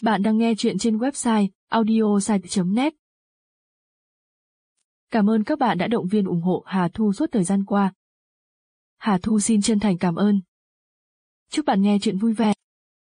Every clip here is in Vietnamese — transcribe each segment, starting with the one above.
Bạn đang nghe chuyện trên website audiosite.net. Cảm ơn các bạn đã động viên ủng hộ Hà Thu suốt thời gian qua. Hà Thu xin chân thành cảm ơn. Chúc bạn nghe chuyện vui vẻ.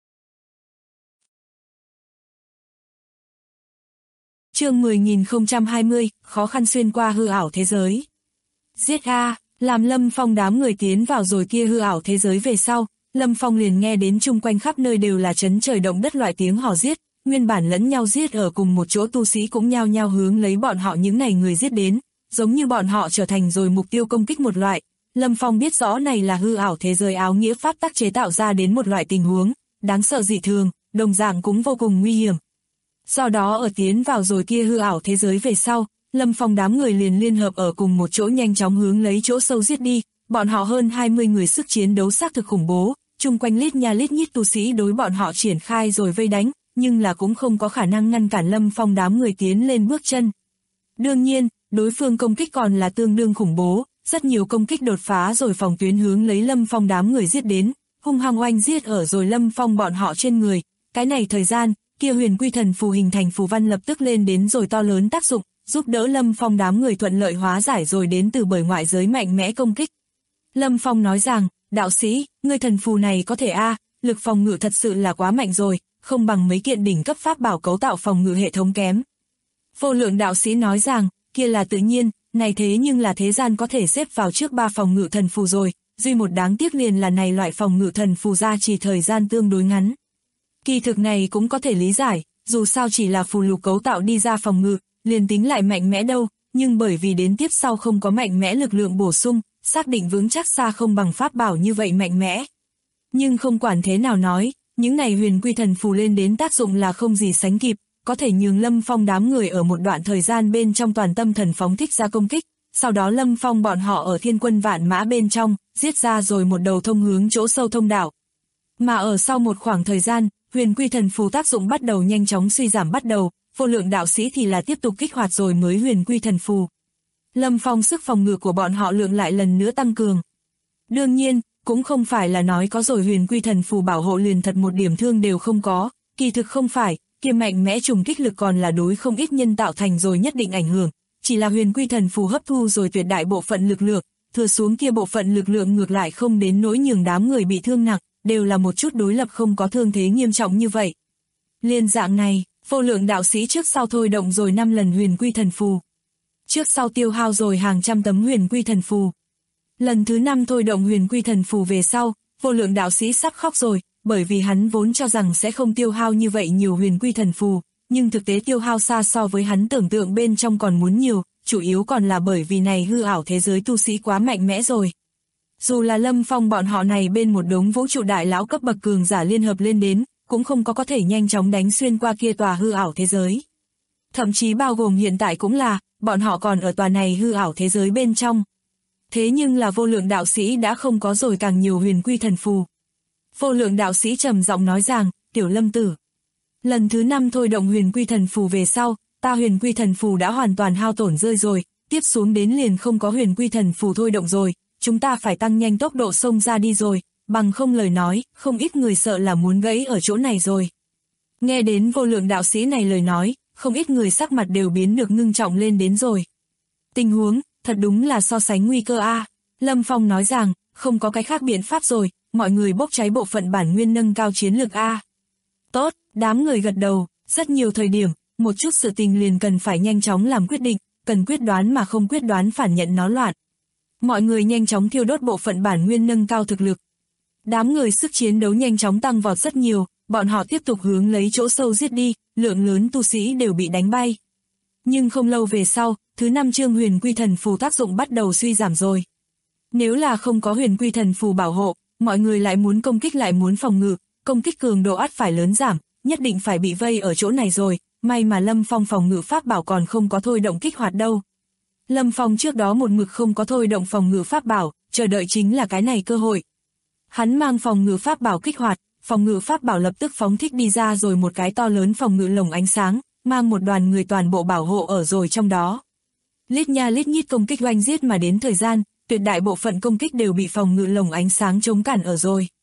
Chương 10.020, khó khăn xuyên qua hư ảo thế giới. Giết a, làm Lâm Phong đám người tiến vào rồi kia hư ảo thế giới về sau, Lâm Phong liền nghe đến chung quanh khắp nơi đều là chấn trời động đất loại tiếng hò giết, nguyên bản lẫn nhau giết ở cùng một chỗ tu sĩ cũng nhao nhao hướng lấy bọn họ những này người giết đến, giống như bọn họ trở thành rồi mục tiêu công kích một loại. Lâm Phong biết rõ này là hư ảo thế giới áo nghĩa pháp tắc chế tạo ra đến một loại tình huống, đáng sợ dị thường, đồng dạng cũng vô cùng nguy hiểm. Do đó ở tiến vào rồi kia hư ảo thế giới về sau, Lâm Phong đám người liền liên hợp ở cùng một chỗ nhanh chóng hướng lấy chỗ sâu giết đi, bọn họ hơn 20 người sức chiến đấu xác thực khủng bố, chung quanh lít nha lít nhít tu sĩ đối bọn họ triển khai rồi vây đánh, nhưng là cũng không có khả năng ngăn cản Lâm Phong đám người tiến lên bước chân. Đương nhiên, đối phương công kích còn là tương đương khủng bố, rất nhiều công kích đột phá rồi phòng tuyến hướng lấy Lâm Phong đám người giết đến, hung hăng oanh giết ở rồi Lâm Phong bọn họ trên người, cái này thời gian, kia huyền quy thần phù hình thành phù văn lập tức lên đến rồi to lớn tác dụng, giúp đỡ Lâm Phong đám người thuận lợi hóa giải rồi đến từ bởi ngoại giới mạnh mẽ công kích. Lâm Phong nói rằng, đạo sĩ, ngươi thần phù này có thể lực phòng ngự thật sự là quá mạnh rồi, không bằng mấy kiện đỉnh cấp pháp bảo cấu tạo phòng ngự hệ thống kém. Vô Lượng đạo sĩ nói rằng, kia là tự nhiên, này thế nhưng là thế gian có thể xếp vào trước 3 phòng ngự thần phù rồi, duy một đáng tiếc liền là này loại phòng ngự thần phù ra chỉ thời gian tương đối ngắn. Kỳ thực này cũng có thể lý giải, dù sao chỉ là phù lục cấu tạo đi ra phòng ngự, liền tính lại mạnh mẽ đâu, nhưng bởi vì đến tiếp sau không có mạnh mẽ lực lượng bổ sung, xác định vững chắc xa không bằng pháp bảo như vậy mạnh mẽ. Nhưng không quản thế nào nói, những này huyền quy thần phù lên đến tác dụng là không gì sánh kịp, có thể nhường Lâm Phong đám người ở một đoạn thời gian bên trong toàn tâm thần phóng thích ra công kích, sau đó Lâm Phong bọn họ ở thiên quân vạn mã bên trong, giết ra rồi một đầu thông hướng chỗ sâu thông đạo. Mà ở sau một khoảng thời gian, huyền quy thần phù tác dụng bắt đầu nhanh chóng suy giảm bắt đầu, Vô Lượng đạo sĩ thì là tiếp tục kích hoạt rồi mới huyền quy thần phù. Lâm Phong sức phòng ngự của bọn họ lượng lại lần nữa tăng cường. Đương nhiên, cũng không phải là nói có rồi huyền quy thần phù bảo hộ liền thật một điểm thương đều không có, kỳ thực không phải, kia mạnh mẽ trùng kích lực còn là đối không ít nhân tạo thành rồi nhất định ảnh hưởng, chỉ là huyền quy thần phù hấp thu rồi tuyệt đại bộ phận lực lượng, thừa xuống kia bộ phận lực lượng ngược lại không đến nỗi nhường đám người bị thương nặng, đều là một chút đối lập không có thương thế nghiêm trọng như vậy. Liên dạng này, Vô Lượng đạo sĩ trước sau thôi động rồi 5 lần huyền quy thần phù. Trước sau tiêu hao rồi hàng trăm tấm huyền quy thần phù. Lần thứ 5 thôi động huyền quy thần phù về sau, Vô Lượng đạo sĩ sắp khóc rồi, bởi vì hắn vốn cho rằng sẽ không tiêu hao như vậy nhiều huyền quy thần phù, nhưng thực tế tiêu hao xa so với hắn tưởng tượng bên trong còn muốn nhiều, chủ yếu còn là bởi vì này hư ảo thế giới tu sĩ quá mạnh mẽ rồi. Dù là Lâm Phong bọn họ này bên một đống vũ trụ đại lão cấp bậc cường giả liên hợp lên đến, cũng không có thể nhanh chóng đánh xuyên qua kia tòa hư ảo thế giới. Thậm chí bao gồm hiện tại cũng là, bọn họ còn ở tòa này hư ảo thế giới bên trong. Thế nhưng là Vô Lượng đạo sĩ đã không có rồi càng nhiều huyền quy thần phù. Vô Lượng đạo sĩ trầm giọng nói rằng, tiểu Lâm tử. Lần thứ 5 thôi động huyền quy thần phù về sau, ta huyền quy thần phù đã hoàn toàn hao tổn rơi rồi, tiếp xuống đến liền không có huyền quy thần phù thôi động rồi, chúng ta phải tăng nhanh tốc độ xông ra đi rồi, bằng không lời nói, không ít người sợ là muốn gãy ở chỗ này rồi. Nghe đến Vô Lượng đạo sĩ này lời nói, không ít người sắc mặt đều biến được ngưng trọng lên đến rồi. Tình huống, thật đúng là so sánh nguy cơ Lâm Phong nói rằng, không có cái khác biện pháp rồi, mọi người bốc cháy bộ phận bản nguyên nâng cao chiến lược Tốt, đám người gật đầu, rất nhiều thời điểm, một chút sự tình liền cần phải nhanh chóng làm quyết định, cần quyết đoán mà không quyết đoán phản nhận nó loạn. Mọi người nhanh chóng thiêu đốt bộ phận bản nguyên nâng cao thực lực. Đám người sức chiến đấu nhanh chóng tăng vọt rất nhiều, bọn họ tiếp tục hướng lấy chỗ sâu giết đi, lượng lớn tu sĩ đều bị đánh bay. Nhưng không lâu về sau, thứ 5 chương huyền quy thần phù tác dụng bắt đầu suy giảm rồi. Nếu là không có huyền quy thần phù bảo hộ, mọi người lại muốn công kích lại muốn phòng ngự, công kích cường độ ắt phải lớn giảm, nhất định phải bị vây ở chỗ này rồi, may mà Lâm Phong phòng ngự pháp bảo còn không có thôi động kích hoạt đâu. Lâm Phong trước đó một mực không có thôi động phòng ngự pháp bảo, chờ đợi chính là cái này cơ hội. Hắn mang phòng ngự pháp bảo kích hoạt, phòng ngự pháp bảo lập tức phóng thích đi ra rồi một cái to lớn phòng ngự lồng ánh sáng, mang một đoàn người toàn bộ bảo hộ ở rồi trong đó. Lít nha lít nhít công kích oanh giết mà đến thời gian, tuyệt đại bộ phận công kích đều bị phòng ngự lồng ánh sáng chống cản ở rồi.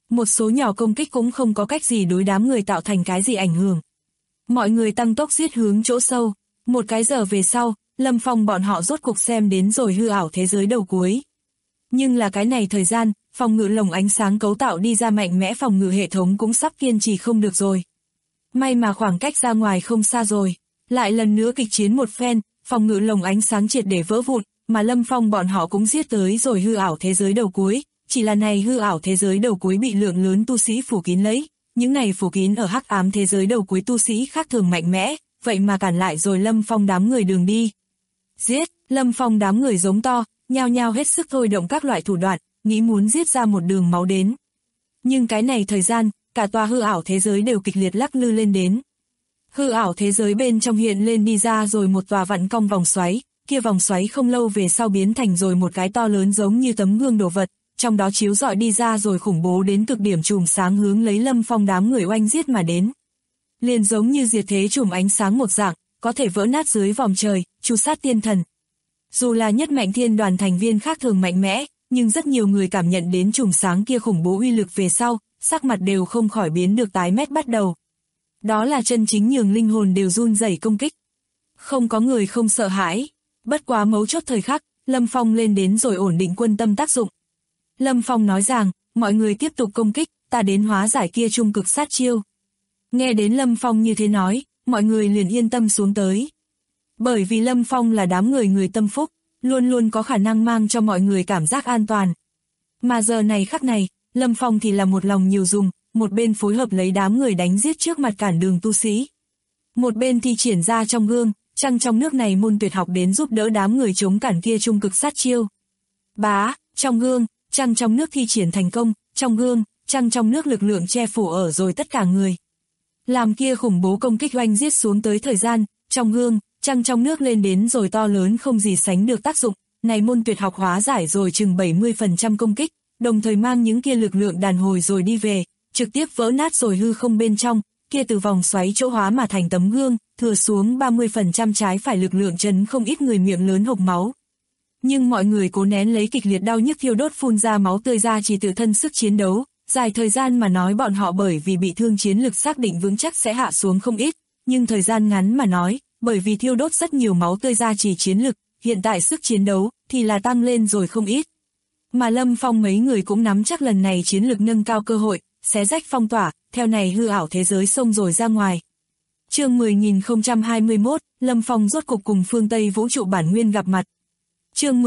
Một số nhỏ công kích cũng không có cách gì đối đám người tạo thành cái gì ảnh hưởng. Mọi người tăng tốc giết hướng chỗ sâu. Một cái giờ về sau, Lâm Phong bọn họ rốt cục xem đến rồi hư ảo thế giới đầu cuối. Nhưng là cái này thời gian, phòng ngự lồng ánh sáng cấu tạo đi ra mạnh mẽ phòng ngự hệ thống cũng sắp kiên trì không được rồi. May mà khoảng cách ra ngoài không xa rồi. Lại lần nữa kịch chiến một phen, phòng ngự lồng ánh sáng triệt để vỡ vụn, mà Lâm Phong bọn họ cũng giết tới rồi hư ảo thế giới đầu cuối. Chỉ là này hư ảo thế giới đầu cuối bị lượng lớn tu sĩ phủ kín lấy. Những này phủ kín ở hắc ám thế giới đầu cuối tu sĩ khác thường mạnh mẽ, vậy mà cản lại rồi Lâm Phong đám người đường đi. Giết, Lâm Phong đám người giống to, nhao nhao hết sức thôi động các loại thủ đoạn, nghĩ muốn giết ra một đường máu đến. Nhưng cái này thời gian, cả tòa hư ảo thế giới đều kịch liệt lắc lư lên đến. Hư ảo thế giới bên trong hiện lên đi ra rồi một tòa vặn cong vòng xoáy, kia vòng xoáy không lâu về sau biến thành rồi một cái to lớn giống như tấm gương đồ vật, trong đó chiếu rọi đi ra rồi khủng bố đến cực điểm chùm sáng hướng lấy Lâm Phong đám người oanh giết mà đến. Liền giống như diệt thế chùm ánh sáng một dạng, có thể vỡ nát dưới vòng trời, tru sát tiên thần. Dù là nhất mạnh thiên đoàn thành viên khác thường mạnh mẽ, nhưng rất nhiều người cảm nhận đến chùm sáng kia khủng bố uy lực về sau, sắc mặt đều không khỏi biến được tái mét bắt đầu. Đó là chân chính nhường linh hồn đều run rẩy công kích. Không có người không sợ hãi. Bất quá mấu chốt thời khắc, Lâm Phong lên đến rồi ổn định quân tâm tác dụng. Lâm Phong nói rằng, mọi người tiếp tục công kích, ta đến hóa giải kia trung cực sát chiêu. Nghe đến Lâm Phong như thế nói, mọi người liền yên tâm xuống tới. Bởi vì Lâm Phong là đám người tâm phúc, luôn luôn có khả năng mang cho mọi người cảm giác an toàn. Mà giờ này khắc này, Lâm Phong thì là một lòng nhiều dùng, một bên phối hợp lấy đám người đánh giết trước mặt cản đường tu sĩ. Một bên thi triển ra trong gương, trăng trong nước này môn tuyệt học đến giúp đỡ đám người chống cản kia trung cực sát chiêu. Bá, trong gương, trăng trong nước thi triển thành công, trong gương, trăng trong nước lực lượng che phủ ở rồi tất cả người. Làm kia khủng bố công kích oanh giết xuống tới thời gian, trong gương, trăng trong nước lên đến rồi to lớn không gì sánh được tác dụng, này môn tuyệt học hóa giải rồi chừng 70% công kích, đồng thời mang những kia lực lượng đàn hồi rồi đi về, trực tiếp vỡ nát rồi hư không bên trong, kia từ vòng xoáy chỗ hóa mà thành tấm gương, thừa xuống 30% trái phải lực lượng chấn không ít người miệng lớn hộc máu. Nhưng mọi người cố nén lấy kịch liệt đau nhức thiêu đốt phun ra máu tươi ra chỉ tự thân sức chiến đấu, dài thời gian mà nói bọn họ bởi vì bị thương chiến lực xác định vững chắc sẽ hạ xuống không ít, nhưng thời gian ngắn mà nói, bởi vì thiêu đốt rất nhiều máu tươi ra chỉ chiến lực, hiện tại sức chiến đấu thì là tăng lên rồi không ít. Mà Lâm Phong mấy người cũng nắm chắc lần này chiến lực nâng cao cơ hội, xé rách phong tỏa, theo này hư ảo thế giới xông rồi ra ngoài. Chương 10.021, Lâm Phong rốt cục cùng phương Tây vũ trụ bản nguyên gặp mặt. Chương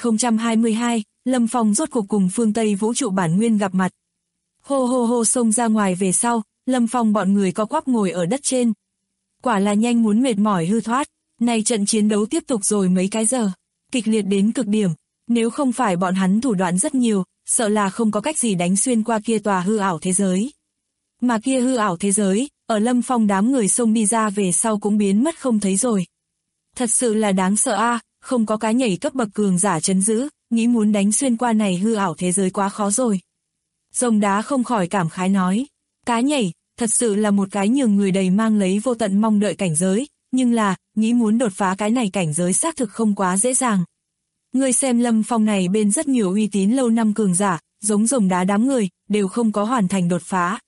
10.022, Lâm Phong rốt cục cùng phương Tây vũ trụ bản nguyên gặp mặt. Hô hô hô xông ra ngoài về sau, Lâm Phong bọn người co quắp ngồi ở đất trên. Quả là nhanh muốn mệt mỏi hư thoát, này trận chiến đấu tiếp tục rồi mấy cái giờ, kịch liệt đến cực điểm, nếu không phải bọn hắn thủ đoạn rất nhiều, sợ là không có cách gì đánh xuyên qua kia tòa hư ảo thế giới. Mà kia hư ảo thế giới, ở Lâm Phong đám người xông đi ra về sau cũng biến mất không thấy rồi. Thật sự là đáng sợ a, không có cái nhảy cấp bậc cường giả trấn giữ, nghĩ muốn đánh xuyên qua này hư ảo thế giới quá khó rồi. Rồng đá không khỏi cảm khái nói, cá nhảy, thật sự là một cái nhường người đầy mang lấy vô tận mong đợi cảnh giới, nhưng là, nghĩ muốn đột phá cái này cảnh giới xác thực không quá dễ dàng. Người xem Lâm Phong này bên rất nhiều uy tín lâu năm cường giả, giống rồng đá đám người, đều không có hoàn thành đột phá.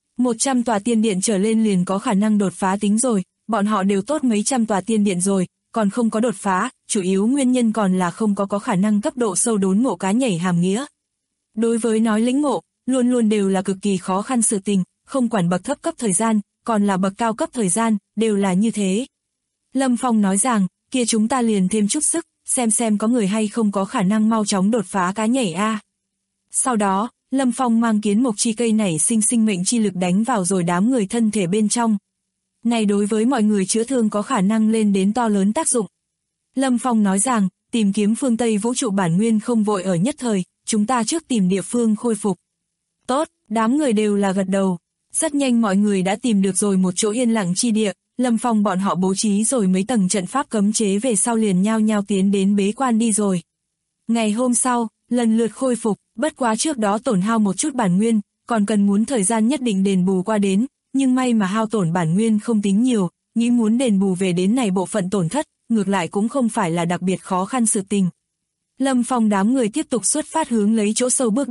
100 tòa tiên điện trở lên liền có khả năng đột phá tính rồi, bọn họ đều tốt mấy trăm tòa tiên điện rồi, còn không có đột phá, chủ yếu nguyên nhân còn là không có khả năng cấp độ sâu đốn ngộ cá nhảy hàm nghĩa. Đối với nói lĩnh ngộ, luôn luôn đều là cực kỳ khó khăn sự tình, không quản bậc thấp cấp thời gian, còn là bậc cao cấp thời gian, đều là như thế. Lâm Phong nói rằng, kia chúng ta liền thêm chút sức, xem có người hay không có khả năng mau chóng đột phá cá nhảy a. Sau đó, Lâm Phong mang kiến mộc chi cây nảy sinh mệnh chi lực đánh vào rồi đám người thân thể bên trong. Này đối với mọi người chữa thương có khả năng lên đến to lớn tác dụng. Lâm Phong nói rằng, tìm kiếm phương Tây vũ trụ bản nguyên không vội ở nhất thời, chúng ta trước tìm địa phương khôi phục. Tốt, đám người đều là gật đầu. Rất nhanh mọi người đã tìm được rồi một chỗ yên lặng chi địa, Lâm Phong bọn họ bố trí rồi mấy tầng trận pháp cấm chế về sau liền nhao nhao tiến đến bế quan đi rồi. Ngày hôm sau, lần lượt khôi phục, bất quá trước đó tổn hao một chút bản nguyên, còn cần muốn thời gian nhất định đền bù qua đến, nhưng may mà hao tổn bản nguyên không tính nhiều, nghĩ muốn đền bù về đến này bộ phận tổn thất, ngược lại cũng không phải là đặc biệt khó khăn sự tình. Lâm Phong đám người tiếp tục xuất phát hướng lấy chỗ sâu bước đi,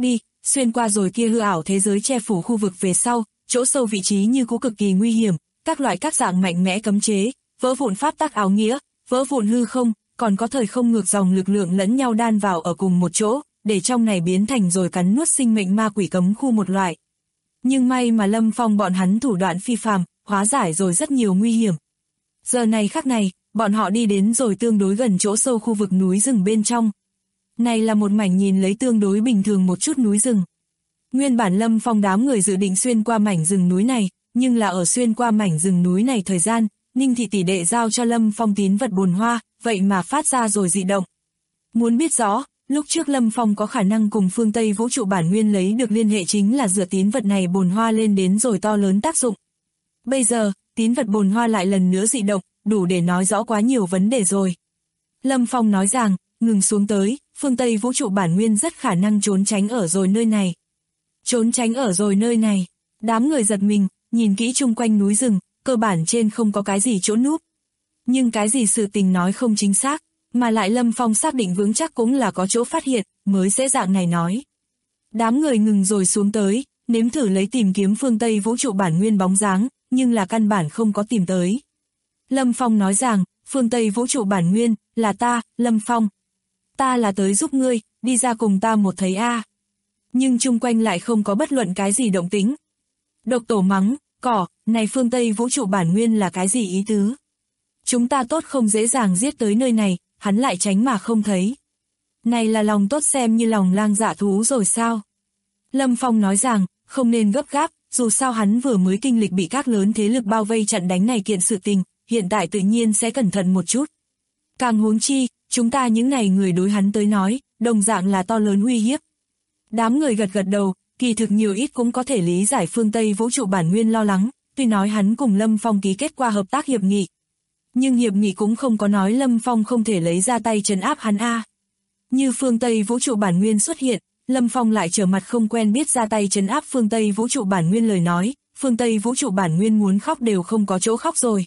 xuyên qua rồi kia hư ảo thế giới che phủ khu vực về sau, chỗ sâu vị trí như cũ cực kỳ nguy hiểm, các loại các dạng mạnh mẽ cấm chế, vỡ vụn pháp tắc áo nghĩa, vỡ vụn hư không, còn có thời không ngược dòng lực lượng lẫn nhau đan vào ở cùng một chỗ, để trong này biến thành rồi cắn nuốt sinh mệnh ma quỷ cấm khu một loại. Nhưng may mà Lâm Phong bọn hắn thủ đoạn phi phàm, hóa giải rồi rất nhiều nguy hiểm. Giờ này khắc này, bọn họ đi đến rồi tương đối gần chỗ sâu khu vực núi rừng bên trong. Này là một mảnh nhìn lấy tương đối bình thường một chút núi rừng. Nguyên bản Lâm Phong đám người dự định xuyên qua mảnh rừng núi này, nhưng là ở xuyên qua mảnh rừng núi này thời gian, Ninh thị tỷ đệ giao cho Lâm Phong tín vật bồn hoa, vậy mà phát ra rồi dị động. Muốn biết rõ, lúc trước Lâm Phong có khả năng cùng phương Tây vũ trụ bản nguyên lấy được liên hệ chính là dựa tín vật này bồn hoa lên đến rồi to lớn tác dụng. Bây giờ, tín vật bồn hoa lại lần nữa dị động, đủ để nói rõ quá nhiều vấn đề rồi. Lâm Phong nói rằng, ngừng xuống tới, phương Tây vũ trụ bản nguyên rất khả năng trốn tránh ở rồi nơi này. Trốn tránh ở rồi nơi này, đám người giật mình, nhìn kỹ chung quanh núi rừng, cơ bản trên không có cái gì chỗ núp. Nhưng cái gì sự tình nói không chính xác, mà lại Lâm Phong xác định vững chắc cũng là có chỗ phát hiện, mới dễ dạng này nói. Đám người ngừng rồi xuống tới, nếm thử lấy tìm kiếm phương Tây vũ trụ bản nguyên bóng dáng, nhưng là căn bản không có tìm tới. Lâm Phong nói rằng, phương Tây vũ trụ bản nguyên, là ta, Lâm Phong. Ta là tới giúp ngươi, đi ra cùng ta một thấy a. Nhưng chung quanh lại không có bất luận cái gì động tĩnh. Độc Tổ mắng, cỏ, này phương Tây vũ trụ bản nguyên là cái gì ý tứ? Chúng ta tốt không dễ dàng giết tới nơi này, hắn lại tránh mà không thấy. Này là lòng tốt xem như lòng lang dạ thú rồi sao? Lâm Phong nói rằng, không nên gấp gáp, dù sao hắn vừa mới kinh lịch bị các lớn thế lực bao vây chặn đánh này kiện sự tình, hiện tại tự nhiên sẽ cẩn thận một chút. Càng huống chi, chúng ta những này người đối hắn tới nói, đồng dạng là to lớn uy hiếp. Đám người gật gật đầu, kỳ thực nhiều ít cũng có thể lý giải phương Tây vũ trụ bản nguyên lo lắng, tuy nói hắn cùng Lâm Phong ký kết qua hợp tác hiệp nghị. Nhưng hiệp nghị cũng không có nói Lâm Phong không thể lấy ra tay trấn áp hắn a. Như phương Tây vũ trụ bản nguyên xuất hiện, Lâm Phong lại trở mặt không quen biết ra tay trấn áp phương Tây vũ trụ bản nguyên lời nói, phương Tây vũ trụ bản nguyên muốn khóc đều không có chỗ khóc rồi.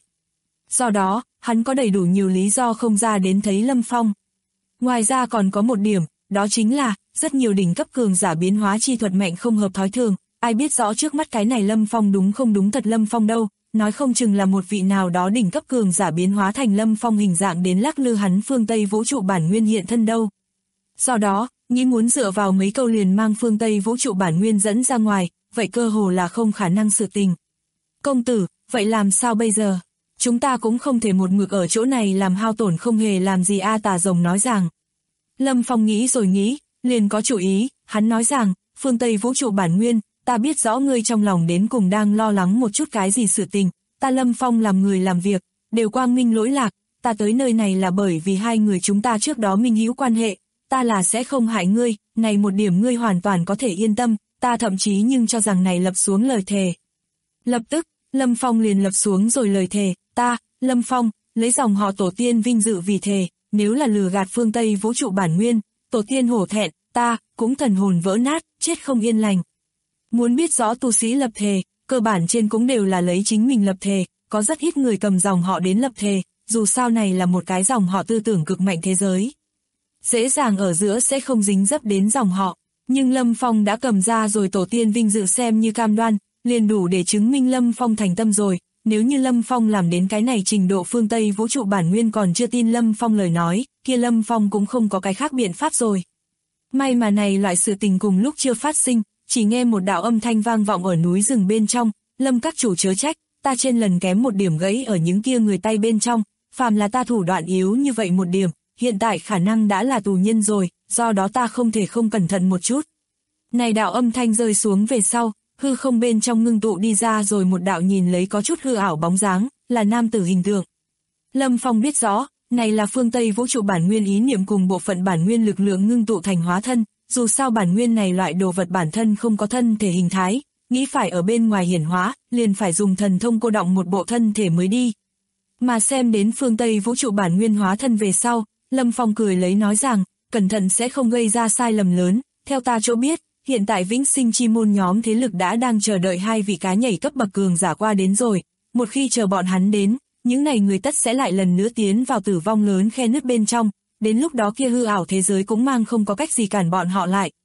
Do đó, hắn có đầy đủ nhiều lý do không ra đến thấy Lâm Phong. Ngoài ra còn có một điểm, đó chính là, rất nhiều đỉnh cấp cường giả biến hóa chi thuật mạnh không hợp thói thường, ai biết rõ trước mắt cái này Lâm Phong đúng không đúng thật Lâm Phong đâu, nói không chừng là một vị nào đó đỉnh cấp cường giả biến hóa thành Lâm Phong hình dạng đến lắc lư hắn phương Tây vũ trụ bản nguyên hiện thân đâu. Do đó, nghĩ muốn dựa vào mấy câu liền mang phương Tây vũ trụ bản nguyên dẫn ra ngoài, vậy cơ hồ là không khả năng sự tình. Công tử, vậy làm sao bây giờ? Chúng ta cũng không thể một mực ở chỗ này làm hao tổn không hề làm gì a. Tà Rồng nói rằng. Lâm Phong nghĩ rồi nghĩ, liền có chủ ý, hắn nói rằng, phương Tây vũ trụ bản nguyên, ta biết rõ ngươi trong lòng đến cùng đang lo lắng một chút cái gì sự tình, ta Lâm Phong làm người làm việc, đều quang minh lỗi lạc, ta tới nơi này là bởi vì hai người chúng ta trước đó minh hữu quan hệ, ta là sẽ không hại ngươi, này một điểm ngươi hoàn toàn có thể yên tâm, ta thậm chí nhưng cho rằng này lập xuống lời thề. Lập tức, Lâm Phong liền lập xuống rồi lời thề, ta, Lâm Phong, lấy dòng họ tổ tiên vinh dự vì thề, nếu là lừa gạt phương Tây vũ trụ bản nguyên, tổ tiên hổ thẹn, ta, cũng thần hồn vỡ nát, chết không yên lành. Muốn biết rõ tu sĩ lập thề, cơ bản trên cũng đều là lấy chính mình lập thề, có rất ít người cầm dòng họ đến lập thề, dù sao này là một cái dòng họ tư tưởng cực mạnh thế giới. Dễ dàng ở giữa sẽ không dính dấp đến dòng họ, nhưng Lâm Phong đã cầm ra rồi tổ tiên vinh dự xem như cam đoan, liền đủ để chứng minh Lâm Phong thành tâm rồi, nếu như Lâm Phong làm đến cái này trình độ phương Tây vũ trụ bản nguyên còn chưa tin Lâm Phong lời nói, kia Lâm Phong cũng không có cái khác biện pháp rồi. May mà này loại sự tình cùng lúc chưa phát sinh, chỉ nghe một đạo âm thanh vang vọng ở núi rừng bên trong, Lâm các chủ chớ trách, ta trên lần kém một điểm gãy ở những kia người tay bên trong, phàm là ta thủ đoạn yếu như vậy một điểm, hiện tại khả năng đã là tù nhân rồi, do đó ta không thể không cẩn thận một chút. Này đạo âm thanh rơi xuống về sau, hư không bên trong ngưng tụ đi ra rồi một đạo nhìn lấy có chút hư ảo bóng dáng, là nam tử hình tượng. Lâm Phong biết rõ, này là phương Tây vũ trụ bản nguyên ý niệm cùng bộ phận bản nguyên lực lượng ngưng tụ thành hóa thân, dù sao bản nguyên này loại đồ vật bản thân không có thân thể hình thái, nghĩ phải ở bên ngoài hiển hóa, liền phải dùng thần thông cô động một bộ thân thể mới đi. Mà xem đến phương Tây vũ trụ bản nguyên hóa thân về sau, Lâm Phong cười lấy nói rằng, cẩn thận sẽ không gây ra sai lầm lớn, theo ta chỗ biết, hiện tại Vĩnh Sinh Chi môn nhóm thế lực đã đang chờ đợi hai vị cá nhảy cấp bậc cường giả qua đến rồi, một khi chờ bọn hắn đến, những này người tất sẽ lại lần nữa tiến vào tử vong lớn khe nứt bên trong, đến lúc đó kia hư ảo thế giới cũng mang không có cách gì cản bọn họ lại,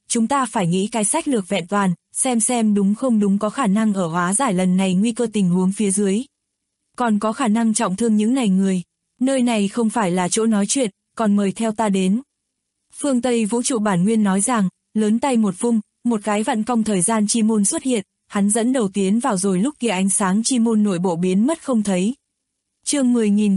chúng ta phải nghĩ cái sách lược vẹn toàn, xem đúng không đúng, có khả năng ở hóa giải lần này nguy cơ tình huống phía dưới. Còn có khả năng trọng thương những này người. Nơi này không phải là chỗ nói chuyện, còn mời theo ta đến. Phương Tây vũ trụ bản nguyên nói rằng, lớn tay một vung, một cái vặn cong thời gian chi môn xuất hiện, hắn dẫn đầu tiến vào rồi lúc kia ánh sáng chi môn nội bộ biến mất không thấy. Chương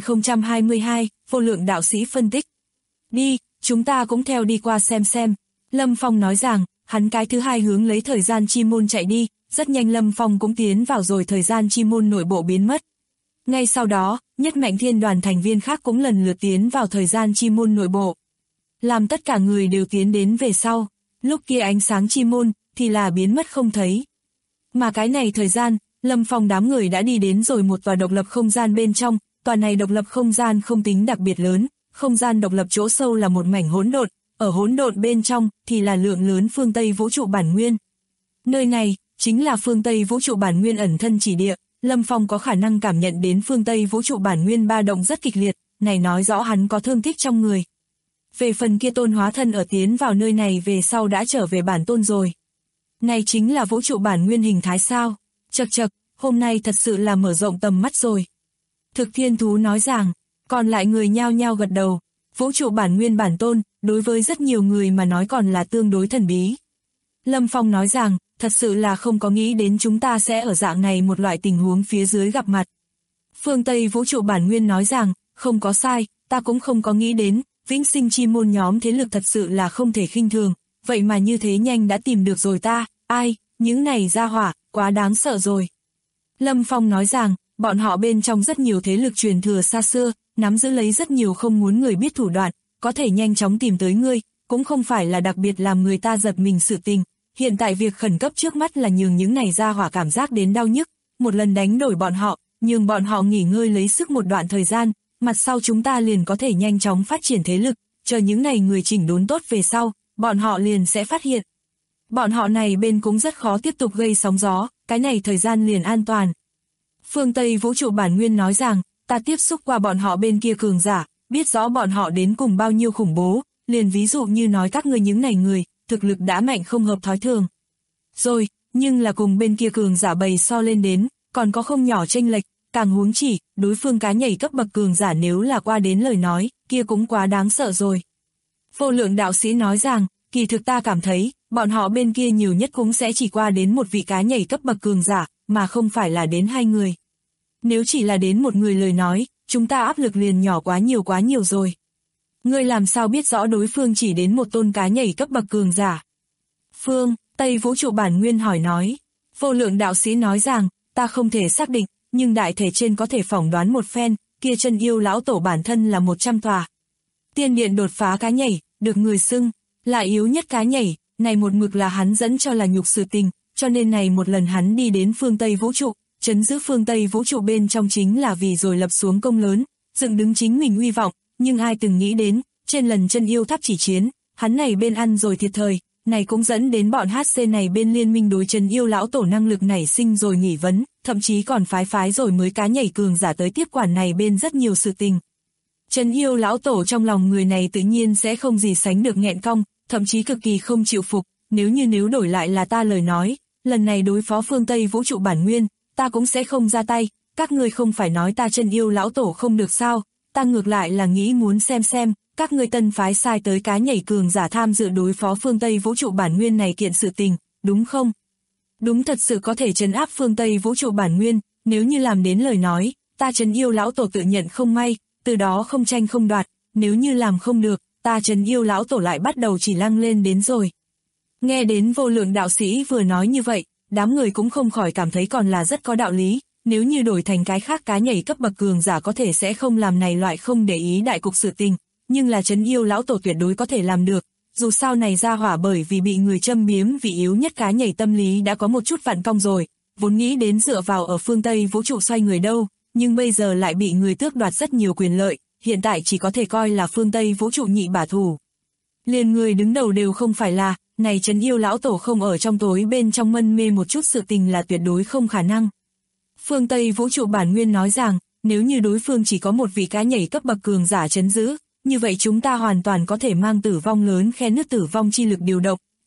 10.022, vô lượng đạo sĩ phân tích. Đi, chúng ta cũng theo đi qua xem. Lâm Phong nói rằng, hắn cái thứ hai hướng lấy thời gian chi môn chạy đi, rất nhanh Lâm Phong cũng tiến vào rồi thời gian chi môn nội bộ biến mất. Ngay sau đó, Nhất Mạch Thiên đoàn thành viên khác cũng lần lượt tiến vào thời gian chi môn nội bộ. Làm tất cả người đều tiến đến về sau, lúc kia ánh sáng chi môn thì là biến mất không thấy. Mà cái này thời gian, Lâm Phong đám người đã đi đến rồi một tòa độc lập không gian bên trong, tòa này độc lập không gian không tính đặc biệt lớn, không gian độc lập chỗ sâu là một mảnh hỗn độn, ở hỗn độn bên trong thì là lượng lớn phương Tây vũ trụ bản nguyên. Nơi này chính là phương Tây vũ trụ bản nguyên ẩn thân chỉ địa, Lâm Phong có khả năng cảm nhận đến phương Tây vũ trụ bản nguyên ba động rất kịch liệt, này nói rõ hắn có thương tích trong người. Về phần kia tôn hóa thân ở tiến vào nơi này về sau đã trở về bản tôn rồi. Này chính là vũ trụ bản nguyên hình thái sao? Chậc, hôm nay thật sự là mở rộng tầm mắt rồi. Thực Thiên Thú nói rằng, còn lại người nhao nhao gật đầu. Vũ trụ bản nguyên bản tôn, đối với rất nhiều người mà nói còn là tương đối thần bí. Lâm Phong nói rằng, thật sự là không có nghĩ đến chúng ta sẽ ở dạng này một loại tình huống phía dưới gặp mặt. Phương Tây vũ trụ bản nguyên nói rằng, không có sai, ta cũng không có nghĩ đến, vĩnh sinh chi môn nhóm thế lực thật sự là không thể khinh thường, vậy mà như thế nhanh đã tìm được rồi ta, ai, những này ra hỏa, quá đáng sợ rồi. Lâm Phong nói rằng, bọn họ bên trong rất nhiều thế lực truyền thừa xa xưa, nắm giữ lấy rất nhiều không muốn người biết thủ đoạn, có thể nhanh chóng tìm tới ngươi, cũng không phải là đặc biệt làm người ta giật mình sự tình. Hiện tại việc khẩn cấp trước mắt là nhường những này ra hỏa cảm giác đến đau nhức, một lần đánh đổi bọn họ, nhường bọn họ nghỉ ngơi lấy sức một đoạn thời gian, mặt sau chúng ta liền có thể nhanh chóng phát triển thế lực, chờ những này người chỉnh đốn tốt về sau, bọn họ liền sẽ phát hiện. Bọn họ này bên cũng rất khó tiếp tục gây sóng gió, cái này thời gian liền an toàn. Phương Tây vũ trụ bản nguyên nói rằng, ta tiếp xúc qua bọn họ bên kia cường giả, biết rõ bọn họ đến cùng bao nhiêu khủng bố, liền ví dụ như nói các ngươi những này người, thực lực đã mạnh không hợp thói thường. Rồi, nhưng là cùng bên kia cường giả bầy so lên đến, còn có không nhỏ chênh lệch, càng huống chỉ, đối phương cá nhảy cấp bậc cường giả nếu là qua đến lời nói, kia cũng quá đáng sợ rồi. Vô lượng đạo sĩ nói rằng, kỳ thực ta cảm thấy, bọn họ bên kia nhiều nhất cũng sẽ chỉ qua đến một vị cá nhảy cấp bậc cường giả, mà không phải là đến hai người. Nếu chỉ là đến một người lời nói, chúng ta áp lực liền nhỏ quá nhiều rồi. Ngươi làm sao biết rõ đối phương chỉ đến một tôn cá nhảy cấp bậc cường giả? Phương Tây vũ trụ bản nguyên hỏi nói. Vô lượng đạo sĩ nói rằng, ta không thể xác định, nhưng đại thể trên có thể phỏng đoán một phen, kia chân yêu lão tổ bản thân là 100 tòa. Tiên điện đột phá cá nhảy, được người xưng là yếu nhất cá nhảy, này một mực là hắn dẫn cho là nhục sự tình, cho nên này một lần hắn đi đến phương Tây vũ trụ, trấn giữ phương Tây vũ trụ bên trong chính là vì rồi lập xuống công lớn, dựng đứng chính mình uy vọng, nhưng ai từng nghĩ đến, trên lần chân yêu tháp chỉ chiến, hắn này bên ăn rồi thiệt thời, này cũng dẫn đến bọn HC này bên liên minh đối chân yêu lão tổ năng lực nảy sinh rồi nghỉ vấn, thậm chí còn phái rồi mới cá nhảy cường giả tới tiếp quản này bên rất nhiều sự tình. Chân yêu lão tổ trong lòng người này tự nhiên sẽ không gì sánh được nghẹn cong, thậm chí cực kỳ không chịu phục, nếu đổi lại là ta lời nói, lần này đối phó phương Tây vũ trụ bản nguyên, ta cũng sẽ không ra tay, các ngươi không phải nói ta chân yêu lão tổ không được sao, ta ngược lại là nghĩ muốn xem, các ngươi tân phái sai tới cá nhảy cường giả tham dự đối phó phương Tây vũ trụ bản nguyên này kiện sự tình, đúng không? Đúng thật sự có thể trấn áp phương Tây vũ trụ bản nguyên, nếu như làm đến lời nói, ta chân yêu lão tổ tự nhận không may, từ đó không tranh không đoạt, nếu như làm không được, ta chân yêu lão tổ lại bắt đầu chỉ lăng lên đến rồi. Nghe đến vô lượng đạo sĩ vừa nói như vậy, đám người cũng không khỏi cảm thấy còn là rất có đạo lý, nếu như đổi thành cái khác cá nhảy cấp bậc cường giả có thể sẽ không làm này loại không để ý đại cục sự tình, nhưng là trấn yêu lão tổ tuyệt đối có thể làm được, dù sao này ra hỏa bởi vì bị người châm biếm vì yếu nhất cá nhảy tâm lý đã có một chút vặn cong rồi, vốn nghĩ đến dựa vào ở phương Tây vũ trụ xoay người đâu, nhưng bây giờ lại bị người tước đoạt rất nhiều quyền lợi, hiện tại chỉ có thể coi là phương Tây vũ trụ nhị bả thủ. Liền người đứng đầu đều không phải là, này trấn yêu lão tổ không ở trong tối bên trong mân mê một chút sự tình là tuyệt đối không khả năng. Phương Tây vũ trụ bản nguyên nói rằng, nếu như đối phương chỉ có một vị cá nhảy cấp bậc cường giả trấn giữ, như vậy chúng ta hoàn toàn có thể mang tử vong lớn khe nước tử vong chi lực điều động,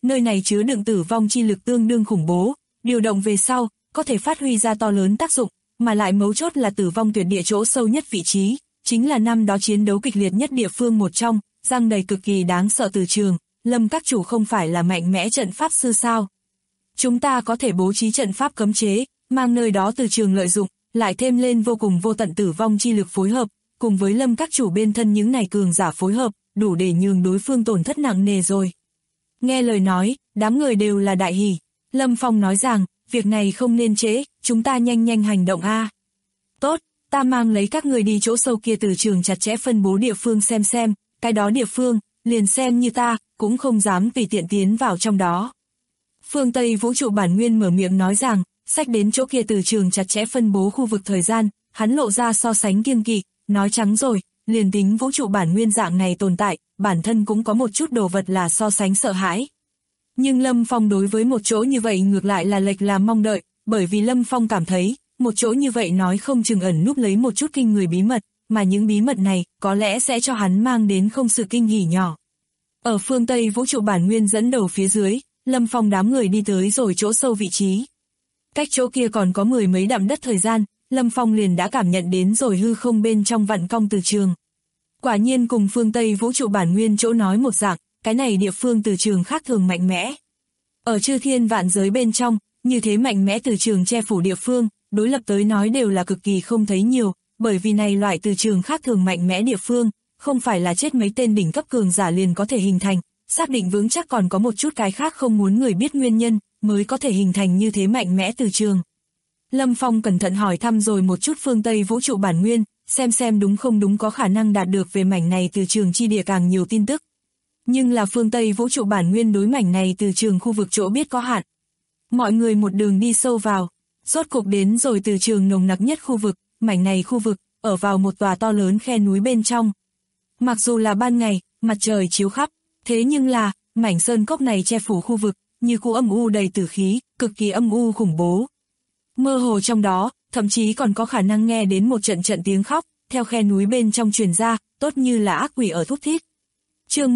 nơi này chứa đựng tử vong chi lực tương đương khủng bố, điều động về sau, có thể phát huy ra to lớn tác dụng, mà lại mấu chốt là tử vong tuyệt địa chỗ sâu nhất vị trí, chính là năm đó chiến đấu kịch liệt nhất địa phương một trong, răng đầy cực kỳ đáng sợ từ trường. Lâm các chủ không phải là mạnh mẽ trận pháp sư sao? Chúng ta có thể bố trí trận pháp cấm chế, mang nơi đó từ trường lợi dụng, lại thêm lên vô cùng vô tận tử vong chi lực phối hợp, cùng với Lâm các chủ bên thân những này cường giả phối hợp, đủ để nhường đối phương tổn thất nặng nề rồi. Nghe lời nói, đám người đều là đại hỉ. Lâm Phong nói rằng, việc này không nên trễ, chúng ta nhanh nhanh hành động a. Tốt, ta mang lấy các người đi chỗ sâu kia từ trường chặt chẽ phân bố địa phương xem, cái đó địa phương, liền xem như ta, cũng không dám tùy tiện tiến vào trong đó. Phương Tây Vũ trụ bản nguyên mở miệng nói rằng, sách đến chỗ kia từ trường chặt chẽ phân bố khu vực thời gian, hắn lộ ra so sánh kiêng kỵ, nói trắng rồi, liền tính vũ trụ bản nguyên dạng này tồn tại, bản thân cũng có một chút đồ vật là so sánh sợ hãi. Nhưng Lâm Phong đối với một chỗ như vậy ngược lại là lệch làm mong đợi, bởi vì Lâm Phong cảm thấy, một chỗ như vậy nói không chừng ẩn núp lấy một chút kinh người bí mật, mà những bí mật này có lẽ sẽ cho hắn mang đến không sự kinh hỉ nhỏ. Ở phương Tây vũ trụ bản nguyên dẫn đầu phía dưới, Lâm Phong đám người đi tới rồi chỗ sâu vị trí. Cách chỗ kia còn có 10 mấy dặm đất thời gian, Lâm Phong liền đã cảm nhận đến rồi hư không bên trong vặn cong từ trường. Quả nhiên cùng phương Tây vũ trụ bản nguyên chỗ nói một dạng, cái này địa phương từ trường khác thường mạnh mẽ. Ở chư thiên vạn giới bên trong, như thế mạnh mẽ từ trường che phủ địa phương, đối lập tới nói đều là cực kỳ không thấy nhiều, bởi vì này loại từ trường khác thường mạnh mẽ địa phương, không phải là chết mấy tên đỉnh cấp cường giả liền có thể hình thành, xác định vững chắc còn có một chút cái khác không muốn người biết nguyên nhân, mới có thể hình thành như thế mạnh mẽ từ trường. Lâm Phong cẩn thận hỏi thăm rồi một chút phương Tây vũ trụ bản nguyên, xem đúng không đúng có khả năng đạt được về mảnh này từ trường chi địa càng nhiều tin tức. Nhưng là phương Tây vũ trụ bản nguyên đối mảnh này từ trường khu vực chỗ biết có hạn. Mọi người một đường đi sâu vào, rốt cục đến rồi từ trường nồng nặc nhất khu vực, mảnh này khu vực, ở vào một tòa to lớn khe núi bên trong. Mặc dù là ban ngày, mặt trời chiếu khắp, thế nhưng là, mảnh sơn cốc này che phủ khu vực, như cũ âm u đầy tử khí, cực kỳ âm u khủng bố. Mơ hồ trong đó, thậm chí còn có khả năng nghe đến một trận tiếng khóc, theo khe núi bên trong truyền ra, tốt như là ác quỷ ở thút thít. Chương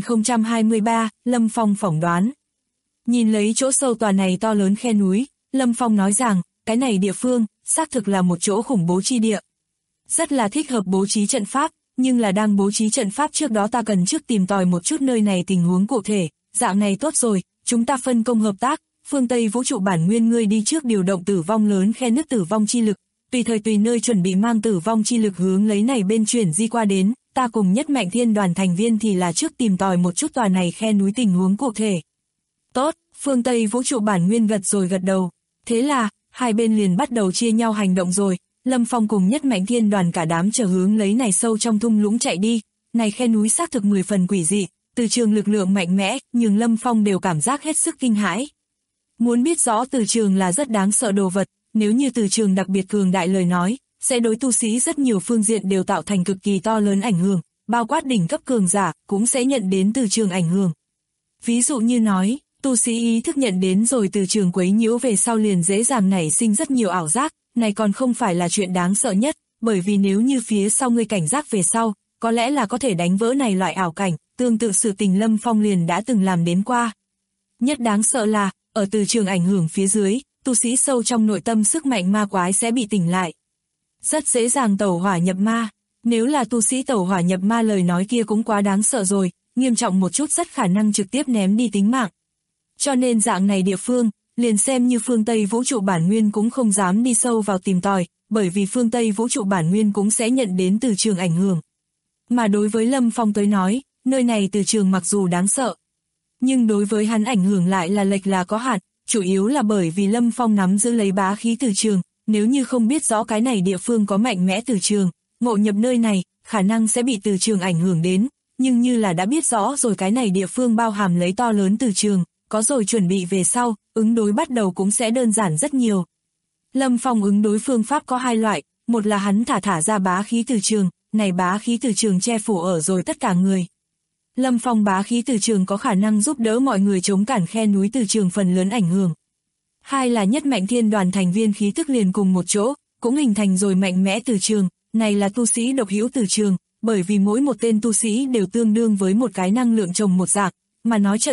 10.023, Lâm Phong phỏng đoán. Nhìn lấy chỗ sâu tòa này to lớn khe núi, Lâm Phong nói rằng, cái này địa phương, xác thực là một chỗ khủng bố chi địa. Rất là thích hợp bố trí trận pháp, nhưng là đang bố trí trận pháp trước đó ta cần trước tìm tòi một chút nơi này tình huống cụ thể, dạng này tốt rồi, chúng ta phân công hợp tác, phương Tây vũ trụ bản nguyên ngươi đi trước điều động tử vong lớn khe nứt tử vong chi lực, tùy thời tùy nơi chuẩn bị mang tử vong chi lực hướng lấy này bên chuyển di qua đến, ta cùng Nhất Mạnh Thiên đoàn thành viên thì là trước tìm tòi một chút tòa này khe núi tình huống cụ thể. Tốt, phương Tây vũ trụ bản nguyên gật đầu, thế là, hai bên liền bắt đầu chia nhau hành động rồi. Lâm Phong cùng Nhất Mạnh Thiên đoàn cả đám chờ hướng lấy này sâu trong thung lũng chạy đi, này khe núi xác thực 10 phần quỷ dị, từ trường lực lượng mạnh mẽ, nhưng Lâm Phong đều cảm giác hết sức kinh hãi. Muốn biết rõ từ trường là rất đáng sợ đồ vật, nếu như từ trường đặc biệt cường đại lời nói, sẽ đối tu sĩ rất nhiều phương diện đều tạo thành cực kỳ to lớn ảnh hưởng, bao quát đỉnh cấp cường giả cũng sẽ nhận đến từ trường ảnh hưởng. Ví dụ như nói, tu sĩ ý thức nhận đến rồi từ trường quấy nhiễu về sau liền dễ dàng nảy sinh rất nhiều ảo giác. Này còn không phải là chuyện đáng sợ nhất, bởi vì nếu như phía sau ngươi cảnh giác về sau, có lẽ là có thể đánh vỡ này loại ảo cảnh, tương tự sự tình Lâm Phong liền đã từng làm đến qua. Nhất đáng sợ là, ở từ trường ảnh hưởng phía dưới, tu sĩ sâu trong nội tâm sức mạnh ma quái sẽ bị tỉnh lại. Rất dễ dàng tẩu hỏa nhập ma, nếu là tu sĩ tẩu hỏa nhập ma lời nói kia cũng quá đáng sợ rồi, nghiêm trọng một chút rất khả năng trực tiếp ném đi tính mạng. Cho nên dạng này địa phương, liền xem như phương Tây vũ trụ bản nguyên cũng không dám đi sâu vào tìm tòi, bởi vì phương Tây vũ trụ bản nguyên cũng sẽ nhận đến từ trường ảnh hưởng. Mà đối với Lâm Phong tới nói, nơi này từ trường mặc dù đáng sợ, nhưng đối với hắn ảnh hưởng lại là lệch là có hạn, chủ yếu là bởi vì Lâm Phong nắm giữ lấy bá khí từ trường, nếu như không biết rõ cái này địa phương có mạnh mẽ từ trường, ngộ nhập nơi này, khả năng sẽ bị từ trường ảnh hưởng đến, nhưng như là đã biết rõ rồi cái này địa phương bao hàm lấy to lớn từ trường, có rồi chuẩn bị về sau, ứng đối bắt đầu cũng sẽ đơn giản rất nhiều. Lâm Phong ứng đối phương pháp có hai loại, một là hắn thả ra bá khí từ trường, này bá khí từ trường che phủ ở rồi tất cả người. Lâm Phong bá khí từ trường có khả năng giúp đỡ mọi người chống cản khe núi từ trường phần lớn ảnh hưởng. Hai là Nhất Mạnh Thiên đoàn thành viên khí tức liền cùng một chỗ, cũng hình thành rồi mạnh mẽ từ trường, này là tu sĩ độc hữu từ trường, bởi vì mỗi một tên tu sĩ đều tương đương với một cái năng lượng chồng một dạng, mà nói trợn nhìn,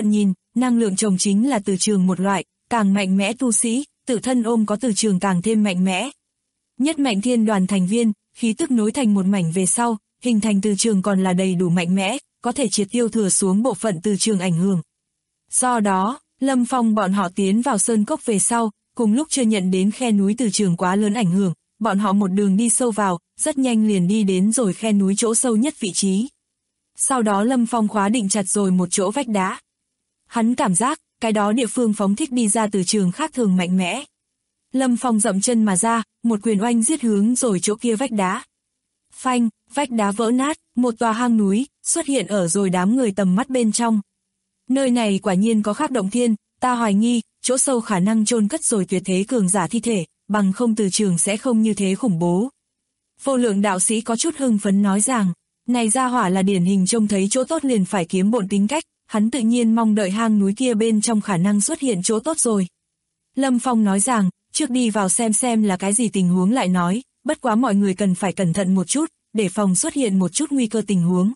năng lượng chồng chính là từ trường một loại, càng mạnh mẽ tu sĩ, tự thân ôm có từ trường càng thêm mạnh mẽ. Nhất Mạch Thiên Đoàn thành viên, khí tức nối thành một mảnh về sau, hình thành từ trường còn là đầy đủ mạnh mẽ, có thể triệt tiêu thừa xuống bộ phận từ trường ảnh hưởng. Do đó, Lâm Phong bọn họ tiến vào sơn cốc về sau, cùng lúc chưa nhận đến khe núi từ trường quá lớn ảnh hưởng, bọn họ một đường đi sâu vào, rất nhanh liền đi đến rồi khe núi chỗ sâu nhất vị trí. Sau đó Lâm Phong khóa định chặt rồi một chỗ vách đá. Hắn cảm giác, cái đó địa phương phóng thích đi ra từ trường khác thường mạnh mẽ. Lâm Phong dậm chân mà ra, một quyền oanh giết hướng rồi chỗ kia vách đá. Phanh, vách đá vỡ nát, một tòa hang núi xuất hiện ở rồi đám người tầm mắt bên trong. Nơi này quả nhiên có khác động thiên, ta hoài nghi, chỗ sâu khả năng chôn cất rồi tuyệt thế cường giả thi thể, bằng không từ trường sẽ không như thế khủng bố. Vô Lượng đạo sĩ có chút hưng phấn nói rằng, này gia hỏa là điển hình trông thấy chỗ tốt liền phải kiếm bộn tính cách, hắn tự nhiên mong đợi hang núi kia bên trong khả năng xuất hiện chỗ tốt rồi. Lâm Phong nói rằng, trước đi vào xem là cái gì tình huống lại nói, bất quá mọi người cần phải cẩn thận một chút, để phòng xuất hiện một chút nguy cơ tình huống.